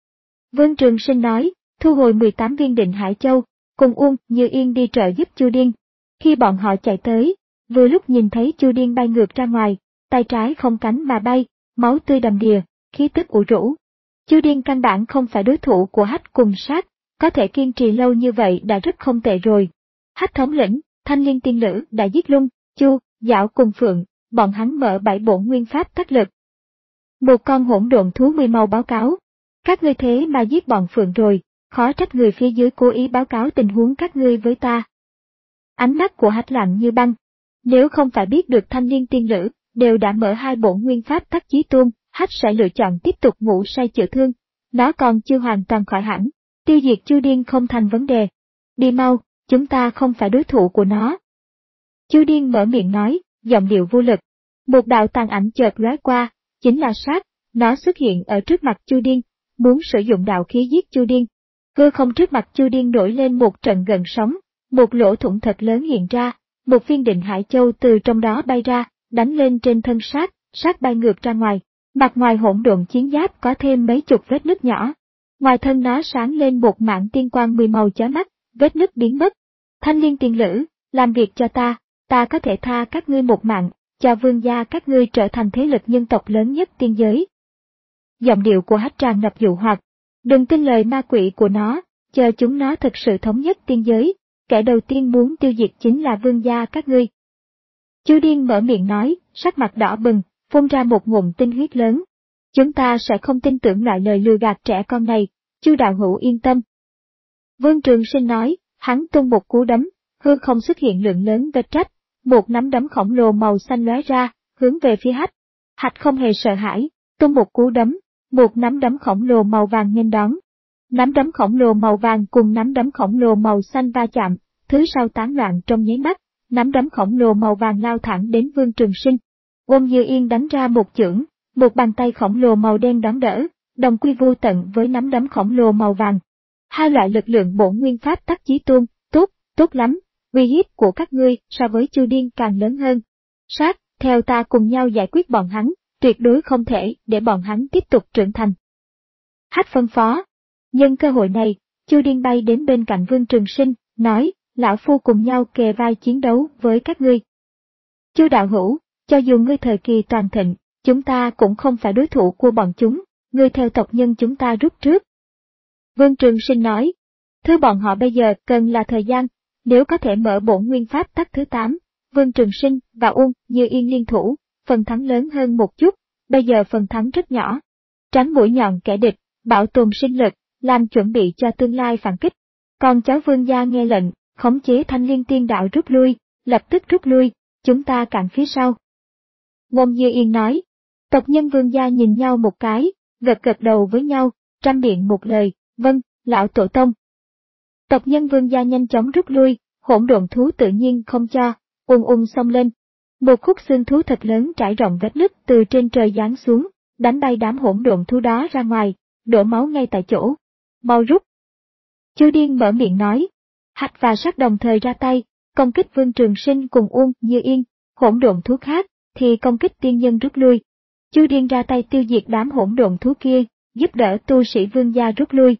Vương Trường Sinh nói, thu hồi mười tám viên định hải châu, cùng Uông Như Yên đi trợ giúp Chu Điên. Khi bọn họ chạy tới, vừa lúc nhìn thấy Chu Điên bay ngược ra ngoài, tay trái không cánh mà bay, máu tươi đầm đìa, khí tức ủ rũ. Chu Điên căn bản không phải đối thủ của Hách cùng Sát, có thể kiên trì lâu như vậy đã rất không tệ rồi. Hách thống lĩnh, Thanh Liên tiên nữ đã giết Lung, Chu, Dạo cùng Phượng, bọn hắn mở bảy bổn nguyên pháp tác lực. Một con hỗn độn thú mười màu báo cáo. Các ngươi thế mà giết bọn Phượng rồi, khó trách người phía dưới cố ý báo cáo tình huống các ngươi với ta. Ánh mắt của Hách lạnh như băng. Nếu không phải biết được Thanh Liên tiên nữ đều đã mở hai bổn nguyên pháp tác chí tuôn, Hách sẽ lựa chọn tiếp tục ngủ say chữa thương. Nó còn chưa hoàn toàn khỏi hẳn, tiêu diệt Chu Điên không thành vấn đề. Đi mau, chúng ta không phải đối thủ của nó. Chu Điên mở miệng nói, giọng điệu vô lực. Một đạo tàn ảnh chợt lóe qua, chính là Sát, nó xuất hiện ở trước mặt Chu Điên, muốn sử dụng đạo khí giết Chu Điên. Cơ không trước mặt Chu Điên nổi lên một trận gần sóng, một lỗ thủng thật lớn hiện ra, một viên định hải châu từ trong đó bay ra, đánh lên trên thân Sát, Sát bay ngược ra ngoài. Mặt ngoài hỗn độn chiến giáp có thêm mấy chục vết nứt nhỏ. Ngoài thân nó sáng lên một mảng tiên quang mười màu chói mắt, vết nứt biến mất. Thanh Liên tiên nữ, làm việc cho ta, ta có thể tha các ngươi một mạng, cho vương gia các ngươi trở thành thế lực nhân tộc lớn nhất tiên giới. Giọng điệu của Hách tràn ngập dụ hoặc. Đừng tin lời ma quỷ của nó, chờ chúng nó thực sự thống nhất tiên giới, kẻ đầu tiên muốn tiêu diệt chính là vương gia các ngươi. Chu Điên mở miệng nói, sắc mặt đỏ bừng, phun ra một ngụm tinh huyết lớn. Chúng ta sẽ không tin tưởng loại lời lừa gạt trẻ con này, Chu đạo hữu yên tâm. Vương Trường Sinh nói, hắn tung một cú đấm, hư không xuất hiện lượng lớn vết rách, một nắm đấm khổng lồ màu xanh lóe ra, hướng về phía Hách. Hách không hề sợ hãi, tung một cú đấm, một nắm đấm khổng lồ màu vàng nghênh đón. Nắm đấm khổng lồ màu vàng cùng nắm đấm khổng lồ màu xanh va chạm, thứ sau tán loạn trong nháy mắt, nắm đấm khổng lồ màu vàng lao thẳng đến Vương Trường Sinh. Quân Như Yên đánh ra một chưởng, một bàn tay khổng lồ màu đen đón đỡ, đồng quy vô tận với nắm đấm khổng lồ màu vàng. Hai loại lực lượng bổn nguyên pháp tắc chí tuôn, tốt, tốt lắm, uy hiếp của các ngươi so với Chu Điên càng lớn hơn. Sát, theo ta cùng nhau giải quyết bọn hắn, tuyệt đối không thể để bọn hắn tiếp tục trưởng thành. Hách phân phó. Nhân cơ hội này, Chu Điên bay đến bên cạnh Vương Trường Sinh, nói, lão phu cùng nhau kề vai chiến đấu với các ngươi. Chu đạo hữu, cho dù ngươi thời kỳ toàn thịnh, chúng ta cũng không phải đối thủ của bọn chúng, ngươi theo tộc nhân chúng ta rút trước. Vương Trường Sinh nói, thứ bọn họ bây giờ cần là thời gian, nếu có thể mở bổn nguyên pháp tắc thứ tám, Vương Trường Sinh và Uông Như Yên liên thủ, phần thắng lớn hơn một chút, bây giờ phần thắng rất nhỏ. Tránh mũi nhọn kẻ địch, bảo tồn sinh lực, làm chuẩn bị cho tương lai phản kích. Còn cháu Vương gia nghe lệnh, khống chế Thanh Liên tiên đạo rút lui, lập tức rút lui, chúng ta cản phía sau. Ngôn Như Yên nói, tộc nhân Vương gia nhìn nhau một cái, gật gật đầu với nhau, trăm miệng một lời, vâng, lão tổ tông. Tộc nhân Vương gia nhanh chóng rút lui, hỗn độn thú tự nhiên không cho, ung ung xông lên. Một khúc xương thú thật lớn trải rộng vết nứt từ trên trời giáng xuống, đánh bay đám hỗn độn thú đó ra ngoài, đổ máu ngay tại chỗ. Mau rút. Chu Điên mở miệng nói. Hách và Sát đồng thời ra tay, công kích Vương Trường Sinh cùng Uông Như Yên, hỗn độn thú khác thì công kích tiên nhân rút lui. Chu Điên ra tay tiêu diệt đám hỗn độn thú kia, giúp đỡ tu sĩ Vương gia rút lui.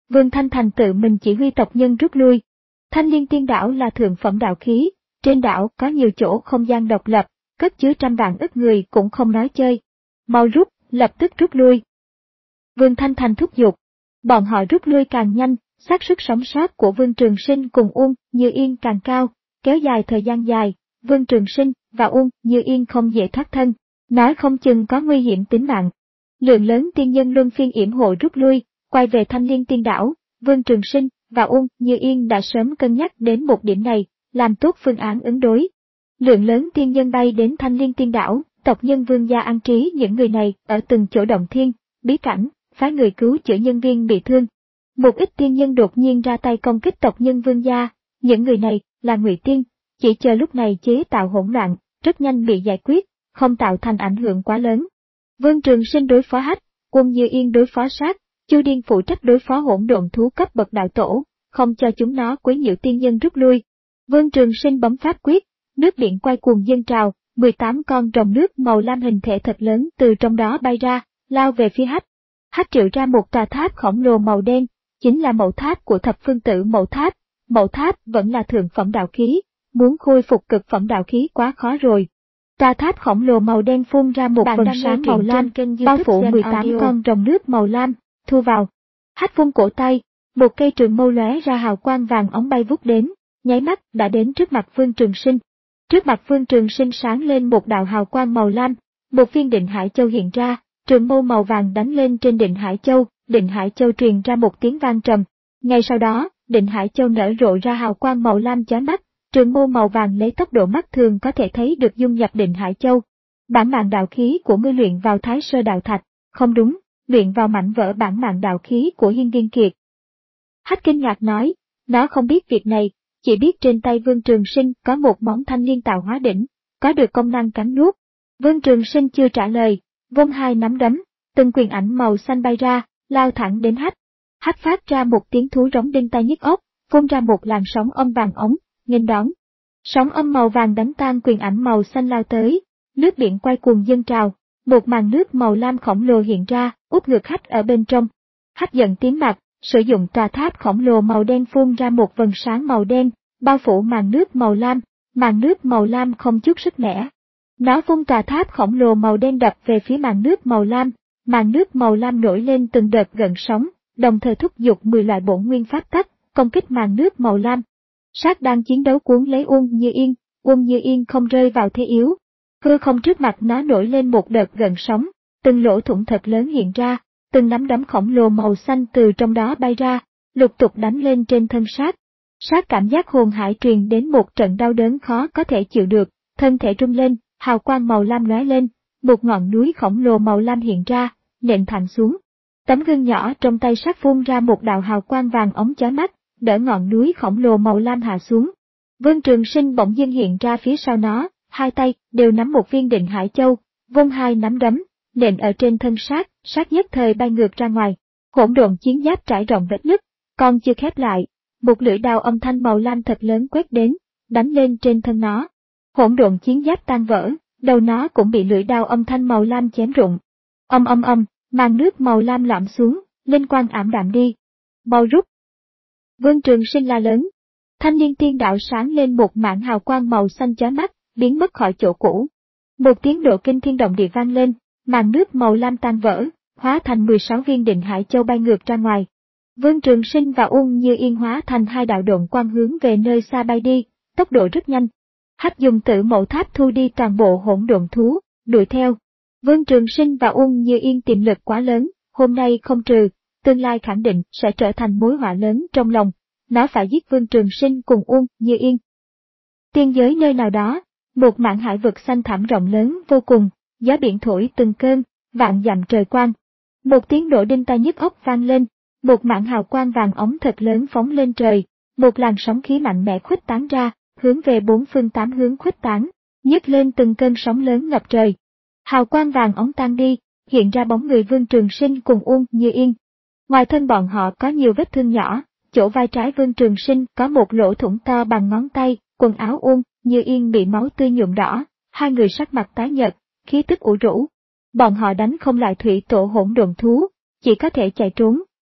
Vương Thanh Thành tự mình chỉ huy tộc nhân rút lui. Thanh Liên Tiên Đảo là thượng phẩm đạo khí, trên đảo có nhiều chỗ không gian độc lập, cất chứa trăm vạn ức người cũng không nói chơi. Mau rút, lập tức rút lui. Vương Thanh Thành thúc giục. Bọn họ rút lui càng nhanh, xác suất sống sót của Vương Trường Sinh cùng Uông Như Yên càng cao, kéo dài thời gian dài, Vương Trường Sinh và Uông Như Yên không dễ thoát thân, nói không chừng có nguy hiểm tính mạng. Lượng lớn tiên nhân luân phiên yểm hộ rút lui, quay về Thanh Liên Tiên Đảo, Vương Trường Sinh và Uông Như Yên đã sớm cân nhắc đến một điểm này, làm tốt phương án ứng đối. Lượng lớn tiên nhân bay đến Thanh Liên Tiên Đảo, tộc nhân Vương gia an trí những người này ở từng chỗ động thiên, bí cảnh, phái người cứu chữa nhân viên bị thương. Một ít tiên nhân đột nhiên ra tay công kích tộc nhân Vương gia, những người này là ngụy tiên, chỉ chờ lúc này chế tạo hỗn loạn, rất nhanh bị giải quyết, không tạo thành ảnh hưởng quá lớn. Vương Trường Sinh đối phó Hách, Uông Như Yên đối phó Sát, Chu Điên phụ trách đối phó hỗn độn thú cấp bậc đạo tổ, không cho chúng nó quấy nhiễu tiên nhân rút lui. Vương Trường Sinh bấm pháp quyết, nước biển quay cuồng dâng trào, mười tám con rồng nước màu lam hình thể thật lớn từ trong đó bay ra, lao về phía Hách. Hách triệu ra một tòa tháp khổng lồ màu đen, chính là mậu tháp của thập phương tử mậu tháp. Mậu tháp vẫn là thượng phẩm đạo khí, muốn khôi phục cực phẩm đạo khí quá khó rồi. Tòa tháp khổng lồ màu đen phun ra một vầng sáng màu lam, bao phủ mười tám con rồng nước màu lam, thu vào. Hách vung cổ tay, một cây trường mâu lóe ra hào quang vàng óng bay vút đến, nháy mắt đã đến trước mặt Vương Trường Sinh. Trước mặt Vương Trường Sinh sáng lên một đạo hào quang màu lam, một viên Định Hải Châu hiện ra, trường mâu màu vàng đánh lên trên Định Hải Châu, Định Hải Châu truyền ra một tiếng vang trầm. Ngay sau đó, Định Hải Châu nở rộ ra hào quang màu lam chói mắt, trường mâu màu vàng lấy tốc độ mắt thường có thể thấy được dung nhập Định Hải Châu. Bản mạng đạo khí của ngươi luyện vào Thái Sơ Đạo Thạch, không đúng, luyện vào mảnh vỡ bản mạng đạo khí của Hiên Viên Kiệt. Hách kinh ngạc nói, nó không biết việc này, chỉ biết trên tay Vương Trường Sinh có một món thanh liên tạo hóa đỉnh, có được công năng cắn nuốt. Vương Trường Sinh chưa trả lời, vung hai nắm đấm, từng quyền ảnh màu xanh bay ra, lao thẳng đến Hách. Hách phát ra một tiếng thú rống đinh tai nhức óc, phun ra một làn sóng âm vàng ống, nghênh đón. Sóng âm màu vàng đánh tan quyền ảnh màu xanh lao tới, nước biển quay cuồng dâng trào, một màn nước màu lam khổng lồ hiện ra, úp ngược Hách ở bên trong. Hách giận tím mặt, sử dụng tòa tháp khổng lồ màu đen phun ra một vầng sáng màu đen, bao phủ màn nước màu lam, màn nước màu lam không chút sức mẻ. Nó phun tòa tháp khổng lồ màu đen đập về phía màn nước màu lam, màn nước màu lam nổi lên từng đợt gợn sóng, đồng thời thúc giục mười loại bổn nguyên pháp tắc, công kích màn nước màu lam. Sát đang chiến đấu cuốn lấy Uông Như Yên, Uông Như Yên không rơi vào thế yếu. Hư không trước mặt nó nổi lên một đợt gợn sóng, từng lỗ thủng thật lớn hiện ra, từng nắm đấm khổng lồ màu xanh từ trong đó bay ra, lục tục đánh lên trên thân Sát. Sát cảm giác hồn hải truyền đến một trận đau đớn khó có thể chịu được, thân thể rung lên, hào quang màu lam lóe lên, một ngọn núi khổng lồ màu lam hiện ra, nện thẳng xuống. Tấm gương nhỏ trong tay Sát phun ra một đạo hào quang vàng ống chói mắt, đỡ ngọn núi khổng lồ màu lam hạ xuống. Vương Trường Sinh bỗng dưng hiện ra phía sau nó, hai tay đều nắm một viên Định Hải Châu, vung hai nắm đấm, nện ở trên thân Sát, Sát nhất thời bay ngược ra ngoài. Hỗn độn chiến giáp trải rộng vết nứt, còn chưa khép lại, một lưỡi đao âm thanh màu lam thật lớn quét đến, đánh lên trên thân nó. Hỗn độn chiến giáp tan vỡ, đầu nó cũng bị lưỡi đao âm thanh màu lam chém rụng. Âm âm âm, màn nước màu lam lõm xuống, linh quang ảm đạm đi. Mau rút! Vương Trường Sinh la lớn. Thanh Liên Tiên Đạo sáng lên một mảng hào quang màu xanh chói mắt, biến mất khỏi chỗ cũ. Một tiếng độ kinh thiên động địa vang lên, màn nước màu lam tan vỡ, hóa thành mười sáu viên Định Hải Châu bay ngược ra ngoài. Vương Trường Sinh và Uông Như Yên hóa thành hai đạo độn quang hướng về nơi xa bay đi, tốc độ rất nhanh. Hách dùng Tử Mậu Tháp thu đi toàn bộ hỗn độn thú, đuổi theo. Vương Trường Sinh và Uông Như Yên tiềm lực quá lớn, hôm nay không trừ, tương lai khẳng định sẽ trở thành mối họa lớn trong lòng. Nó phải giết Vương Trường Sinh cùng Uông Như Yên. Tiên giới nơi nào đó, một mảng hải vực xanh thẳm rộng lớn vô cùng, gió biển thổi từng cơn, vạn dặm trời quang. Một tiếng nổ đinh tai nhức óc vang lên, một mảng hào quang vàng ống thật lớn phóng lên trời, một làn sóng khí mạnh mẽ khuếch tán ra, hướng về bốn phương tám hướng khuếch tán, nhấc lên từng cơn sóng lớn ngập trời. Hào quang vàng ống tan đi, hiện ra bóng người Vương Trường Sinh cùng Uông Như Yên. Ngoài thân bọn họ có nhiều vết thương nhỏ, chỗ vai trái Vương Trường Sinh có một lỗ thủng to bằng ngón tay, quần áo Uông Như Yên bị máu tươi nhuộm đỏ, hai người sắc mặt tái nhợt, khí tức ủ rũ. Bọn họ đánh không lại thủy tổ hỗn độn thú, chỉ có thể chạy trốn,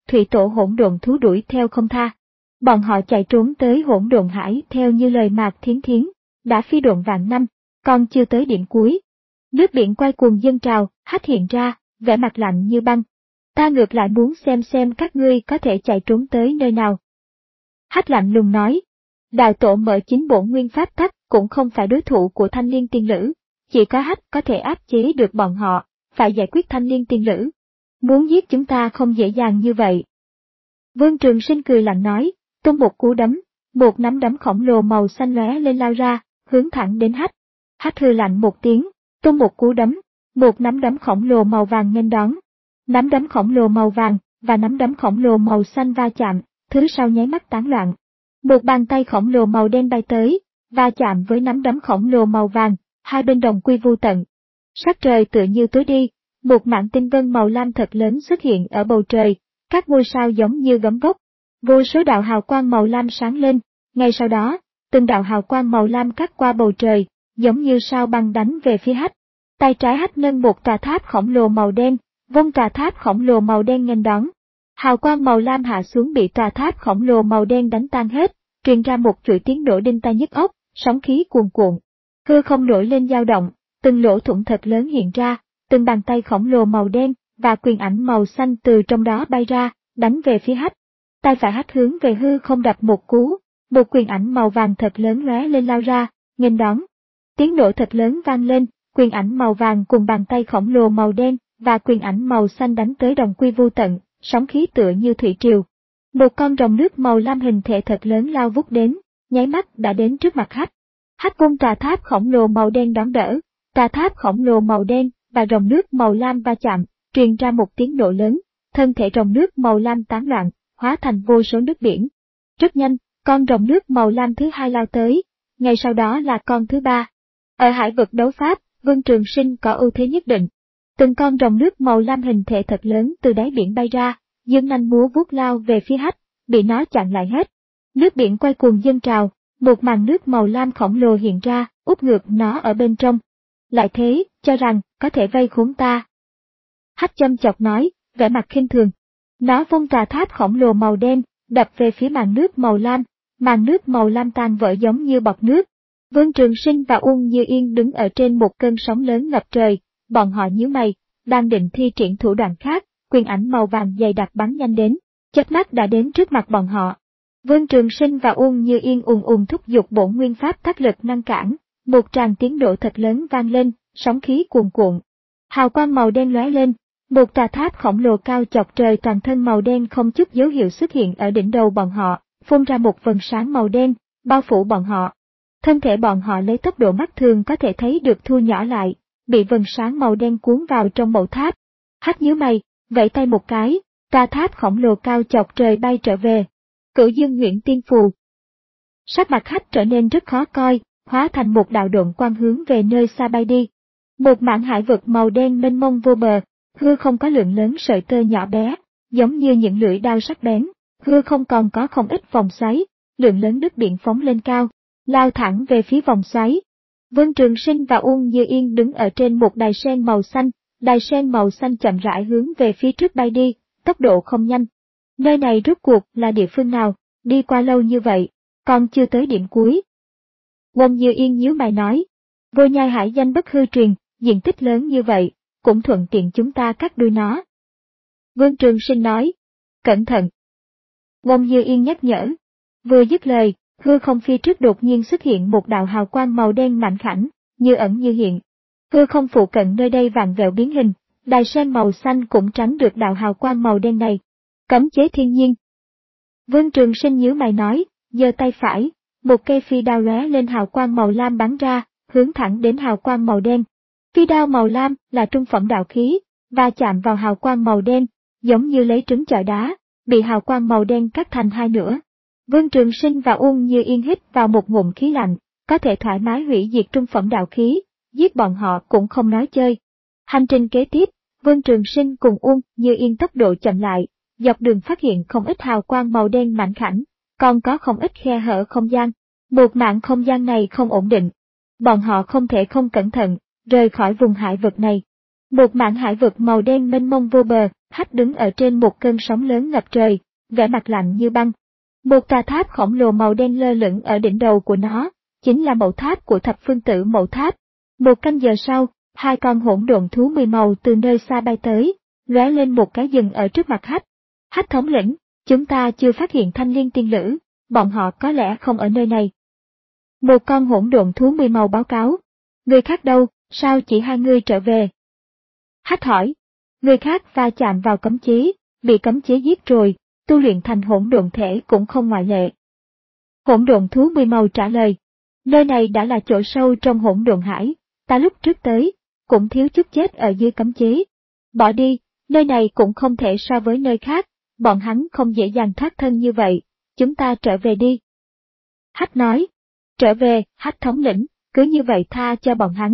thủy tổ hỗn độn thú đuổi theo không tha. Bọn họ chạy trốn tới hỗn độn hải theo như lời Mạc Thiến Thiến, đã phi độn vạn năm, còn chưa tới điểm cuối. Nước biển quay cuồng dâng trào, Hách hiện ra, vẻ mặt lạnh như băng. Ta ngược lại muốn xem xem các ngươi có thể chạy trốn tới nơi nào. Hách lạnh lùng nói, đạo tổ mở chính bổn nguyên pháp tắc cũng không phải đối thủ của thanh liên tiên lữ, chỉ có Hách có thể áp chế được bọn họ, phải giải quyết thanh liên tiên lữ. Muốn giết chúng ta không dễ dàng như vậy. Vương Trường Sinh cười lạnh nói, tung một cú đấm, một nắm đấm khổng lồ màu xanh lóe lên lao ra, hướng thẳng đến Hách. Hách hừ lạnh một tiếng, tung một cú đấm, một nắm đấm khổng lồ màu vàng nghênh đón. Nắm đấm khổng lồ màu vàng và nắm đấm khổng lồ màu xanh va chạm, thứ sau nháy mắt tán loạn. Một bàn tay khổng lồ màu đen bay tới, va chạm với nắm đấm khổng lồ màu vàng, hai bên đồng quy vu tận. Sắc trời tựa như tối đi, một mảng tinh vân màu lam thật lớn xuất hiện ở bầu trời, các ngôi sao giống như gấm vóc. Vô số đạo hào quang màu lam sáng lên, ngay sau đó, từng đạo hào quang màu lam cắt qua bầu trời, giống như sao băng đánh về phía Hách. Tay trái Hách nâng một tòa tháp khổng lồ màu đen, vung tòa tháp khổng lồ màu đen nghênh đón. Hào quang màu lam hạ xuống bị tòa tháp khổng lồ màu đen đánh tan hết, truyền ra một chuỗi tiếng nổ đinh tai nhức óc, sóng khí cuồn cuộn. Hư không nổi lên dao động, từng lỗ thủng thật lớn hiện ra, từng bàn tay khổng lồ màu đen và quyền ảnh màu xanh từ trong đó bay ra, đánh về phía Hách. Tay phải Hách hướng về hư không đập một cú, một quyền ảnh màu vàng thật lớn lóe lên lao ra, nghênh đón. Tiếng nổ thật lớn vang lên, quyền ảnh màu vàng cùng bàn tay khổng lồ màu đen và quyền ảnh màu xanh đánh tới đồng quy vu tận, sóng khí tựa như thủy triều. Một con rồng nước màu lam hình thể thật lớn lao vút đến, nháy mắt đã đến trước mặt Hách. Hách vung tà tháp khổng lồ màu đen đón đỡ, tà tháp khổng lồ màu đen và rồng nước màu lam va chạm, truyền ra một tiếng nổ lớn, thân thể rồng nước màu lam tán loạn, hóa thành vô số nước biển. Rất nhanh, con rồng nước màu lam thứ hai lao tới, ngay sau đó là con thứ ba. Ở hải vực đấu pháp, Vương Trường Sinh có ưu thế nhất định. Từng con rồng nước màu lam hình thể thật lớn từ đáy biển bay ra, dương nanh múa vuốt lao về phía Hách, bị nó chặn lại hết. Nước biển quay cuồng dâng trào, một màn nước màu lam khổng lồ hiện ra, úp ngược nó ở bên trong. Lại thế, cho rằng, có thể vây khốn ta. Hách châm chọc nói, vẻ mặt khinh thường. Nó vung tà tháp khổng lồ màu đen, đập về phía màn nước màu lam, màn nước màu lam tan vỡ giống như bọt nước. Vương Trường Sinh và Uông Như Yên đứng ở trên một cơn sóng lớn ngập trời, bọn họ nhíu mày, đang định thi triển thủ đoạn khác, quyền ảnh màu vàng dày đặc bắn nhanh đến, chớp mắt đã đến trước mặt bọn họ. Vương Trường Sinh và Uông Như Yên ùn ùn thúc giục bổn nguyên pháp tác lực ngăn cản, một tràng tiếng nổ thật lớn vang lên, sóng khí cuồn cuộn. Hào quang màu đen lóe lên, một tòa tháp khổng lồ cao chọc trời toàn thân màu đen không chút dấu hiệu xuất hiện ở đỉnh đầu bọn họ, phun ra một vầng sáng màu đen, bao phủ bọn họ. Thân thể bọn họ lấy tốc độ mắt thường có thể thấy được thu nhỏ lại, bị vầng sáng màu đen cuốn vào trong mẫu tháp. Hách nhíu mày, vẫy tay một cái, tòa tháp khổng lồ cao chọc trời bay trở về. Cửu Dương Nguyễn Tiên Phù. Sắc mặt Hách trở nên rất khó coi, hóa thành một đạo độn quang hướng về nơi xa bay đi. Một mảng hải vực màu đen mênh mông vô bờ, hư không có lượng lớn sợi tơ nhỏ bé, giống như những lưỡi đao sắc bén, hư không còn có không ít vòng xoáy, lượng lớn nước biển phóng lên cao, lao thẳng về phía vòng xoáy. Vương Trường Sinh và Uông Như Yên đứng ở trên một đài sen màu xanh, đài sen màu xanh chậm rãi hướng về phía trước bay đi, tốc độ không nhanh. Nơi này rốt cuộc là địa phương nào, đi qua lâu như vậy, còn chưa tới điểm cuối. Uông Như Yên nhíu mày nói, Vô Nhai Hải danh bất hư truyền, diện tích lớn như vậy, cũng thuận tiện chúng ta cắt đuôi nó. Vương Trường Sinh nói, cẩn thận. Uông Như Yên nhắc nhở. Vừa dứt lời, hư không phía trước đột nhiên xuất hiện một đạo hào quang màu đen mạnh khảnh, như ẩn như hiện. Hư không phụ cận nơi đây vạn vẹo biến hình, đài sen màu xanh cũng tránh được đạo hào quang màu đen này. Cấm chế thiên nhiên. Vương Trường Sinh nhíu mày nói, giơ tay phải, một cây phi đao lóe lên hào quang màu lam bắn ra, hướng thẳng đến hào quang màu đen. Phi đao màu lam là trung phẩm đạo khí, và chạm vào hào quang màu đen, giống như lấy trứng chọi đá, bị hào quang màu đen cắt thành hai nửa. Vương Trường Sinh và Uông Như Yên hít vào một ngụm khí lạnh, có thể thoải mái hủy diệt trung phẩm đạo khí, giết bọn họ cũng không nói chơi. Hành trình kế tiếp, Vương Trường Sinh cùng Uông Như Yên tốc độ chậm lại, dọc đường phát hiện không ít hào quang màu đen mảnh khảnh, còn có không ít khe hở không gian. Một mảng không gian này không ổn định. Bọn họ không thể không cẩn thận, rời khỏi vùng hải vực này. Một mảng hải vực màu đen mênh mông vô bờ, Hách đứng ở trên một cơn sóng lớn ngập trời, vẻ mặt lạnh như băng. Một tòa tháp khổng lồ màu đen lơ lửng ở đỉnh đầu của nó, chính là mẫu tháp của thập phương tử mẫu tháp. Một canh giờ sau, hai con hỗn độn thú mười màu từ nơi xa bay tới, lóe lên một cái dừng ở trước mặt Hách. Hách thống lĩnh, chúng ta chưa phát hiện Thanh Liên tiên nữ, bọn họ có lẽ không ở nơi này. Một con hỗn độn thú mười màu báo cáo. Người khác đâu, sao chỉ hai người trở về? Hách hỏi. Người khác va chạm vào cấm chế, bị cấm chế giết rồi, tu luyện thành hỗn độn thể cũng không ngoại lệ. Hỗn độn thú mười màu trả lời. Nơi này đã là chỗ sâu trong hỗn độn hải, ta lúc trước tới, cũng thiếu chút chết ở dưới cấm chế. Bỏ đi, nơi này cũng không thể so với nơi khác, bọn hắn không dễ dàng thoát thân như vậy, chúng ta trở về đi. Hách nói. Trở về, Hách thống lĩnh, cứ như vậy tha cho bọn hắn.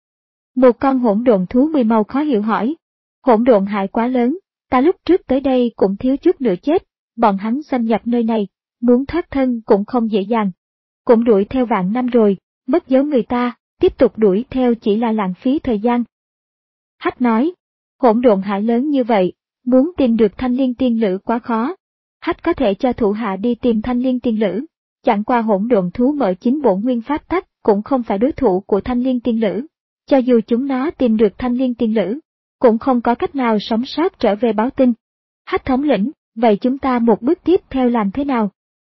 Một con hỗn độn thú mười màu khó hiểu hỏi. Hỗn độn hải quá lớn, ta lúc trước tới đây cũng thiếu chút nữa chết, bọn hắn xâm nhập nơi này, muốn thoát thân cũng không dễ dàng. Cũng đuổi theo vạn năm rồi, mất dấu người ta, tiếp tục đuổi theo chỉ là lãng phí thời gian. Hách nói. Hỗn độn hải lớn như vậy, muốn tìm được Thanh Liên tiên nữ quá khó. Hách có thể cho thủ hạ đi tìm Thanh Liên tiên nữ. Chẳng qua hỗn độn thú mở chính bổn nguyên pháp tắc cũng không phải đối thủ của Thanh Liên tiên nữ. Cho dù chúng nó tìm được Thanh Liên tiên nữ, cũng không có cách nào sống sót trở về báo tin. Hách thống lĩnh, vậy chúng ta một bước tiếp theo làm thế nào?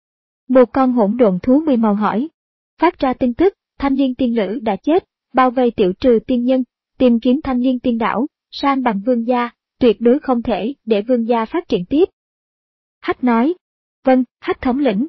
Một con hỗn độn thú mười màu hỏi. Phát ra tin tức, Thanh Liên tiên nữ đã chết, bao vây tiểu trừ tiên nhân, tìm kiếm Thanh Liên tiên đảo, san bằng vương gia, tuyệt đối không thể để vương gia phát triển tiếp. Hách nói. Vâng, Hách thống lĩnh.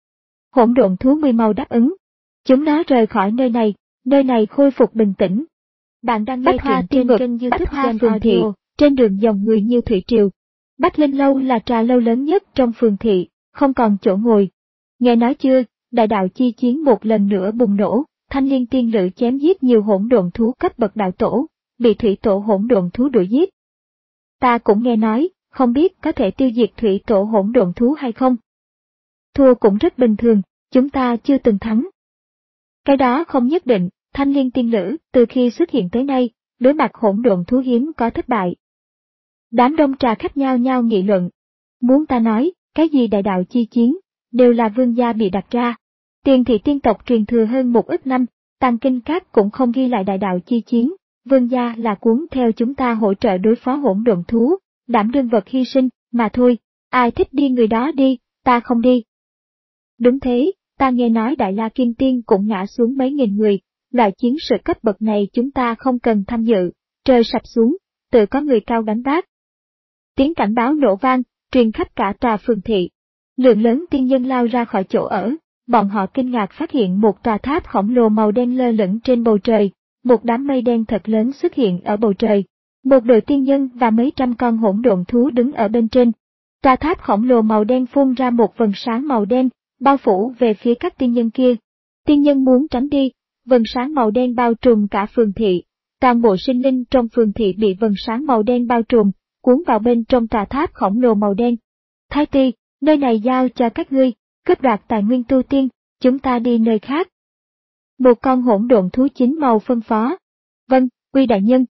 Hỗn độn thú mười màu đáp ứng. Chúng nó rời khỏi nơi này, nơi này khôi phục bình tĩnh. Bạn đang nghe truyện trên kênh YouTube Gen Phường Thị, trên đường dòng người như thủy triều. Bách Linh Lâu là trà lâu lớn nhất trong phường thị, không còn chỗ ngồi. Nghe nói chưa, đại đạo chi chiến một lần nữa bùng nổ, Thanh Liên tiên nữ chém giết nhiều hỗn độn thú cấp bậc đạo tổ, bị thủy tổ hỗn độn thú đuổi giết. Ta cũng nghe nói, không biết có thể tiêu diệt thủy tổ hỗn độn thú hay không. Thua cũng rất bình thường, chúng ta chưa từng thắng. Cái đó không nhất định, Thanh Liên tiên nữ từ khi xuất hiện tới nay, đối mặt hỗn độn thú hiếm có thất bại. Đám đông trà khách nhau nhau nghị luận. Muốn ta nói, cái gì đại đạo chi chiến, đều là vương gia bị đặt ra. Tiền thị tiên tộc truyền thừa hơn một ức năm, Tàng Kinh Các cũng không ghi lại đại đạo chi chiến, vương gia là cuốn theo chúng ta hỗ trợ đối phó hỗn độn thú, đảm đương vật hy sinh, mà thôi, ai thích đi người đó đi, ta không đi. Đúng thế, ta nghe nói Đại La Kim Tiên cũng ngã xuống mấy nghìn người, loại chiến sự cấp bậc này chúng ta không cần tham dự, trời sập xuống, tự có người cao gánh vác. Tiếng cảnh báo nổ vang, truyền khắp cả tòa phường thị. Lượng lớn tiên nhân lao ra khỏi chỗ ở, bọn họ kinh ngạc phát hiện một tòa tháp khổng lồ màu đen lơ lửng trên bầu trời, một đám mây đen thật lớn xuất hiện ở bầu trời. Một đội tiên nhân và mấy trăm con hỗn độn thú đứng ở bên trên. Tòa tháp khổng lồ màu đen phun ra một vầng sáng màu đen, bao phủ về phía các tiên nhân kia. Tiên nhân muốn tránh đi, vầng sáng màu đen bao trùm cả phường thị. Toàn bộ sinh linh trong phường thị bị vầng sáng màu đen bao trùm, cuốn vào bên trong tòa tháp khổng lồ màu đen. Thái Ti, nơi này giao cho các ngươi, cướp đoạt tài nguyên tu tiên, chúng ta đi nơi khác. Một con hỗn độn thú chín màu phân phó. Vâng, uy đại nhân.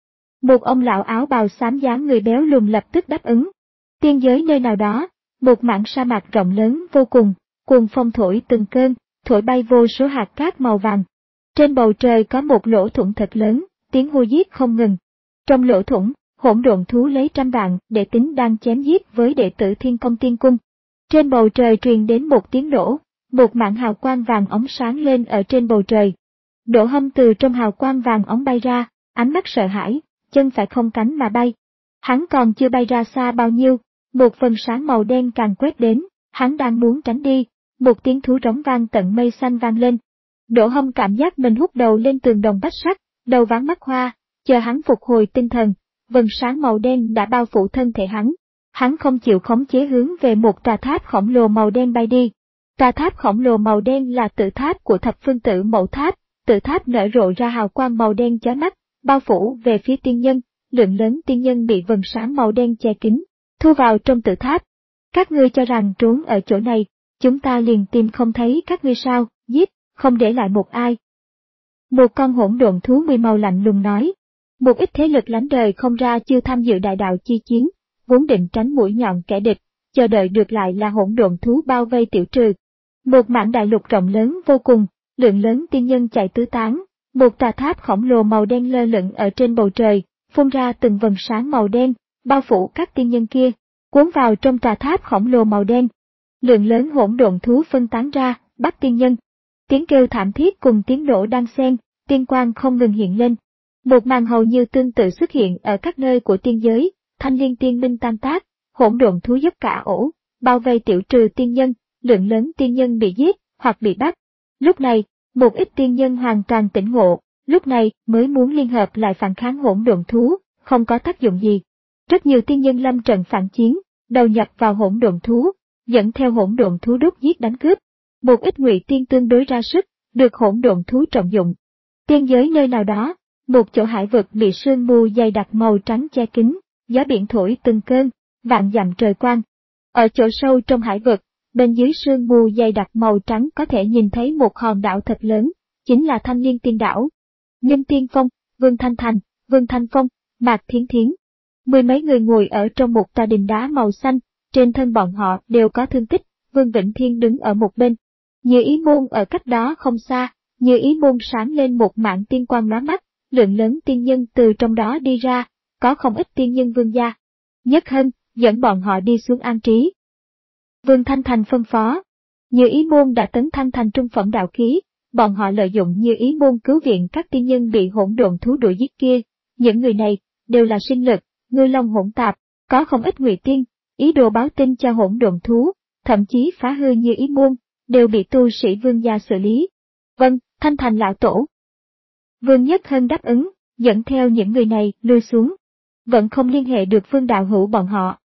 Một ông lão áo bào xám dáng người béo lùn lập tức đáp ứng. Tiên giới nơi nào đó, một mảng sa mạc rộng lớn vô cùng, cuồng phong thổi từng cơn, thổi bay vô số hạt cát màu vàng. Trên bầu trời có một lỗ thủng thật lớn, tiếng hô giết không ngừng. Trong lỗ thủng, hỗn độn thú lấy trăm vạn đệ tính đang chém giết với đệ tử Thiên Công Tiên Cung. Trên bầu trời truyền đến một tiếng nổ, một mảng hào quang vàng óng sáng lên ở trên bầu trời. Đỗ Hâm từ trong hào quang vàng óng bay ra, ánh mắt sợ hãi, chân phải không cánh mà bay. Hắn còn chưa bay ra xa bao nhiêu, một phần sáng màu đen càng quét đến, hắn đang muốn tránh đi, một tiếng thú rống vang tận mây xanh vang lên. Đỗ Hâm cảm giác mình hút đầu lên tường đồng bách sắt, đầu váng mắt hoa, chờ hắn phục hồi tinh thần, vầng sáng màu đen đã bao phủ thân thể hắn. Hắn không chịu khống chế hướng về một tòa tháp khổng lồ màu đen bay đi. Tòa tháp khổng lồ màu đen là tự tháp của thập phương tử mẫu tháp, tự tháp nở rộ ra hào quang màu đen chói mắt, bao phủ về phía tiên nhân, lượng lớn tiên nhân bị vầng sáng màu đen che kín, thu vào trong tự tháp. Các ngươi cho rằng trốn ở chỗ này, chúng ta liền tìm không thấy các ngươi sao, giết, không để lại một ai. Một con hỗn độn thú mười màu lạnh lùng nói. Một ít thế lực lánh đời không ra chưa tham dự đại đạo chi chiến, vốn định tránh mũi nhọn kẻ địch, chờ đợi được lại là hỗn độn thú bao vây tiểu trừ. Một mảng đại lục rộng lớn vô cùng, lượng lớn tiên nhân chạy tứ tán, một tòa tháp khổng lồ màu đen lơ lửng ở trên bầu trời, phun ra từng vầng sáng màu đen, bao phủ các tiên nhân kia, cuốn vào trong tòa tháp khổng lồ màu đen. Lượng lớn hỗn độn thú phân tán ra, bắt tiên nhân. Tiếng kêu thảm thiết cùng tiếng nổ đan xen, tiên quang không ngừng hiện lên. Một màn hầu như tương tự xuất hiện ở các nơi của tiên giới, thanh liên tiên minh tan tác, hỗn độn thú dốc cả ổ, bao vây tiểu trừ tiên nhân, lượng lớn tiên nhân bị giết, hoặc bị bắt. Lúc này, một ít tiên nhân hoàn toàn tỉnh ngộ, lúc này mới muốn liên hợp lại phản kháng hỗn độn thú, không có tác dụng gì. Rất nhiều tiên nhân lâm trận phản chiến, đầu nhập vào hỗn độn thú, dẫn theo hỗn độn thú đốt giết đánh cướp. Một ít ngụy tiên tương đối ra sức, được hỗn độn thú trọng dụng. Tiên giới nơi nào đó, một chỗ hải vực bị sương mù dày đặc màu trắng che kín, gió biển thổi từng cơn, vạn dặm trời quang. Ở chỗ sâu trong hải vực, bên dưới sương mù dày đặc màu trắng có thể nhìn thấy một hòn đảo thật lớn, chính là Thanh Liên Tiên Đảo. Nhân Tiên Phong, Vương Thanh Thành, Vương Thanh Phong, Mạc Thiến Thiến. Mười mấy người ngồi ở trong một tòa đình đá màu xanh, trên thân bọn họ đều có thương tích, Vương Vĩnh Thiên đứng ở một bên. Như Ý Môn ở cách đó không xa, Như Ý Môn sáng lên một mảng tiên quang lóa mắt, lượng lớn tiên nhân từ trong đó đi ra, có không ít tiên nhân vương gia. Nhất Hân dẫn bọn họ đi xuống an trí. Vương Thanh Thành phân phó, Như Ý Môn đã tấn thăng thành trung phẩm đạo khí, bọn họ lợi dụng Như Ý Môn cứu viện các tiên nhân bị hỗn độn thú đuổi giết kia. Những người này đều là sinh lực, ngư long hỗn tạp, có không ít ngụy tiên, ý đồ báo tin cho hỗn độn thú, thậm chí phá hư Như Ý Môn, đều bị tu sĩ vương gia xử lý. Vâng, Thanh Thành lão tổ. Vương Nhất Hân đáp ứng, dẫn theo những người này lui xuống. Vẫn không liên hệ được Vương đạo hữu bọn họ.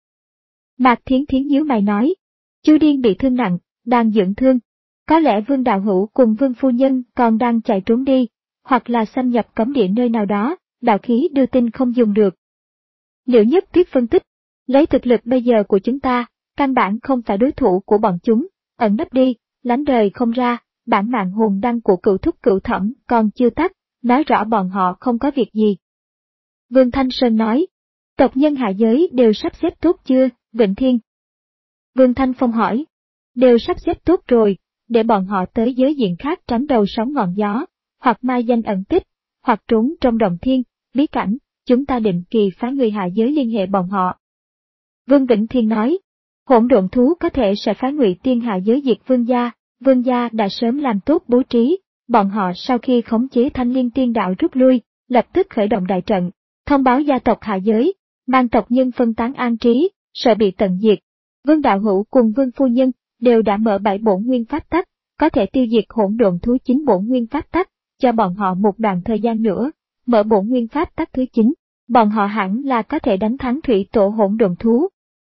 Mạc Thiến Thiến nhíu mày nói, Chu Điên bị thương nặng, đang dưỡng thương. Có lẽ Vương đạo hữu cùng Vương phu nhân còn đang chạy trốn đi, hoặc là xâm nhập cấm địa nơi nào đó, đạo khí đưa tin không dùng được. Liễu Nhất Tuyết phân tích, lấy thực lực bây giờ của chúng ta, căn bản không phải đối thủ của bọn chúng, ẩn nấp đi, lánh đời không ra, bản mạng hồn đăng của cựu thúc cựu thẩm còn chưa tắt, nói rõ bọn họ không có việc gì. Vương Thanh Sơn nói, tộc nhân hạ giới đều sắp xếp tốt chưa, Vĩnh Thiên? Vương Thanh Phong hỏi, đều sắp xếp tốt rồi, để bọn họ tới giới diện khác tránh đầu sóng ngọn gió, hoặc mai danh ẩn tích, hoặc trốn trong đồng thiên, bí cảnh, chúng ta định kỳ phái người hạ giới liên hệ bọn họ. Vương Vĩnh Thiên nói, hỗn độn thú có thể sẽ phái ngụy tiên hạ giới diệt vương gia, vương gia đã sớm làm tốt bố trí, bọn họ sau khi khống chế Thanh Liên Tiên Đạo rút lui, lập tức khởi động đại trận, thông báo gia tộc hạ giới, mang tộc nhân phân tán an trí, sợ bị tận diệt. Vương đạo hữu cùng Vương phu nhân đều đã mở bảy bổn nguyên pháp tắc, có thể tiêu diệt hỗn độn thú chín bổn nguyên pháp tắc, cho bọn họ một đoạn thời gian nữa, mở bổn nguyên pháp tắc thứ chín, bọn họ hẳn là có thể đánh thắng thủy tổ hỗn độn thú.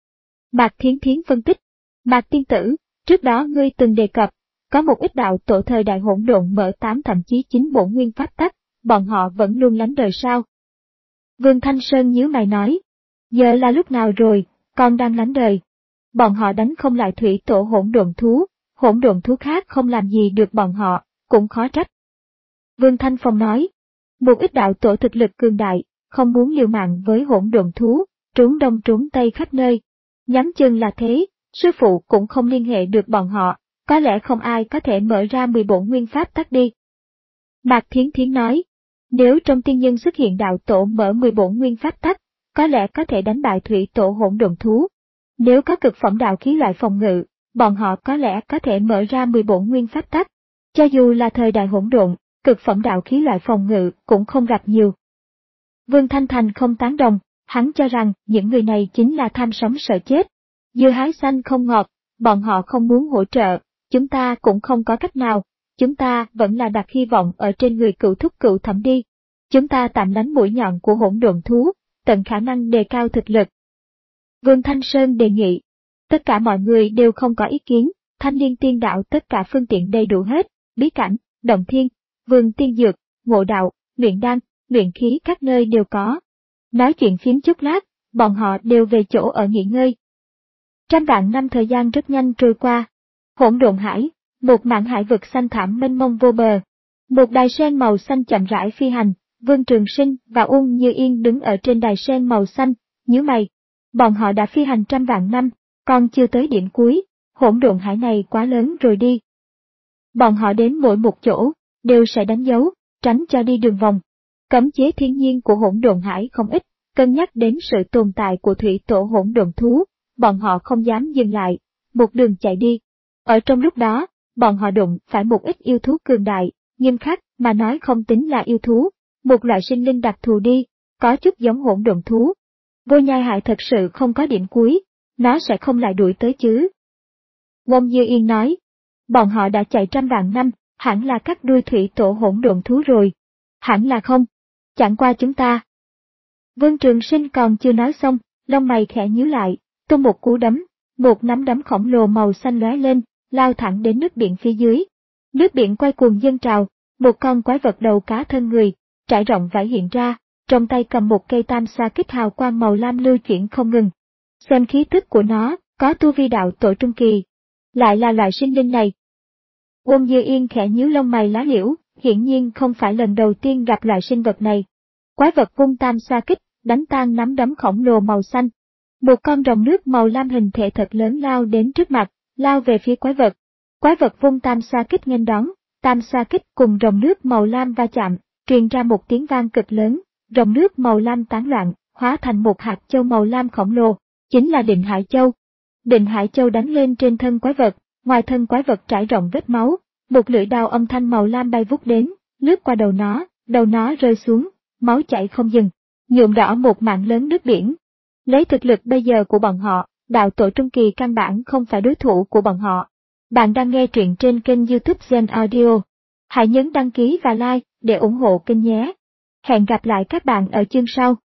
Mạc Thiến Thiến phân tích, Mạc tiên tử, trước đó ngươi từng đề cập, có một ít đạo tổ thời đại hỗn độn mở tám thậm chí chín bổn nguyên pháp tắc, bọn họ vẫn luôn lánh đời sao? Vương Thanh Sơn nhíu mày nói, giờ là lúc nào rồi, con đang lánh đời. Bọn họ đánh không lại thủy tổ hỗn độn thú, hỗn độn thú khác không làm gì được bọn họ, cũng khó trách. Vương Thanh Phong nói, một ít đạo tổ thực lực cường đại, không muốn liều mạng với hỗn độn thú, trốn đông trốn tây khắp nơi. Nhắm chân là thế, sư phụ cũng không liên hệ được bọn họ, có lẽ không ai có thể mở ra mười bổn nguyên pháp tắc đi. Mạc Thiến Thiến nói, nếu trong tiên nhân xuất hiện đạo tổ mở mười bổn nguyên pháp tắc, có lẽ có thể đánh bại thủy tổ hỗn độn thú. Nếu có cực phẩm đạo khí loại phòng ngự, bọn họ có lẽ có thể mở ra mười bổn nguyên pháp tắc. Cho dù là thời đại hỗn độn, cực phẩm đạo khí loại phòng ngự cũng không gặp nhiều. Vương Thanh Thành không tán đồng, hắn cho rằng những người này chính là tham sống sợ chết. Dưa hái xanh không ngọt, bọn họ không muốn hỗ trợ, chúng ta cũng không có cách nào, chúng ta vẫn là đặt hy vọng ở trên người cựu thúc cựu thẩm đi. Chúng ta tạm đánh mũi nhọn của hỗn độn thú, tận khả năng đề cao thực lực. Vương Thanh Sơn đề nghị, tất cả mọi người đều không có ý kiến, Thanh Liên Tiên Đạo tất cả phương tiện đầy đủ hết, bí cảnh, động thiên, vườn tiên dược, ngộ đạo, luyện đan, luyện khí các nơi đều có. Nói chuyện phím chút lát, bọn họ đều về chỗ ở nghỉ ngơi. Trăm vạn năm thời gian rất nhanh trôi qua. Hỗn độn hải, một mảng hải vực xanh thẳm mênh mông vô bờ. Một đài sen màu xanh chậm rãi phi hành, Vương Trường Sinh và Uông Như Yên đứng ở trên đài sen màu xanh, nhíu mày. Bọn họ đã phi hành trăm vạn năm, còn chưa tới điểm cuối, hỗn độn hải này quá lớn rồi đi. Bọn họ đến mỗi một chỗ, đều sẽ đánh dấu, tránh cho đi đường vòng. Cấm chế thiên nhiên của hỗn độn hải không ít, cân nhắc đến sự tồn tại của thủy tổ hỗn độn thú, bọn họ không dám dừng lại, một đường chạy đi. Ở trong lúc đó, bọn họ đụng phải một ít yêu thú cường đại, nghiêm khắc mà nói không tính là yêu thú, một loại sinh linh đặc thù đi, có chút giống hỗn độn thú. Vô Nhai Hải thật sự không có điểm cuối, nó sẽ không lại đuổi tới chứ. Wong Dư Yên nói, bọn họ đã chạy trăm vạn năm, hẳn là các đuôi thủy tổ hỗn độn thú rồi. Hẳn là không, chẳng qua chúng ta. Vương Trường Sinh còn chưa nói xong, lông mày khẽ nhíu lại, tung một cú đấm, một nắm đấm khổng lồ màu xanh lóe lên, lao thẳng đến nước biển phía dưới. Nước biển quay cuồng dâng trào, một con quái vật đầu cá thân người, trải rộng vảy hiện ra, trong tay cầm một cây tam sa kích hào quang màu lam lưu chuyển không ngừng. Xem khí tức của nó, có tu vi đạo tổ trung kỳ. Lại là loại sinh linh này. Wong Dư Yên khẽ nhíu lông mày lá liễu, hiển nhiên không phải lần đầu tiên gặp loại sinh vật này. Quái vật vung tam sa kích, đánh tan nắm đấm khổng lồ màu xanh. Một con rồng nước màu lam hình thể thật lớn lao đến trước mặt, lao về phía quái vật. Quái vật vung tam sa kích nghênh đón, tam sa kích cùng rồng nước màu lam va chạm, truyền ra một tiếng vang cực lớn, rồng nước màu lam tán loạn, hóa thành một hạt châu màu lam khổng lồ, chính là Định Hải Châu. Định Hải Châu đánh lên trên thân quái vật, ngoài thân quái vật trải rộng vết máu, một lưỡi đao âm thanh màu lam bay vút đến, lướt qua đầu nó, đầu nó rơi xuống, máu chảy không dừng, nhuộm đỏ một mảng lớn nước biển. Lấy thực lực bây giờ của bọn họ, đạo tổ trung kỳ căn bản không phải đối thủ của bọn họ. Bạn đang nghe truyện trên kênh YouTube Gen Audio. Hãy nhấn đăng ký và like để ủng hộ kênh nhé. Hẹn gặp lại các bạn ở chương sau.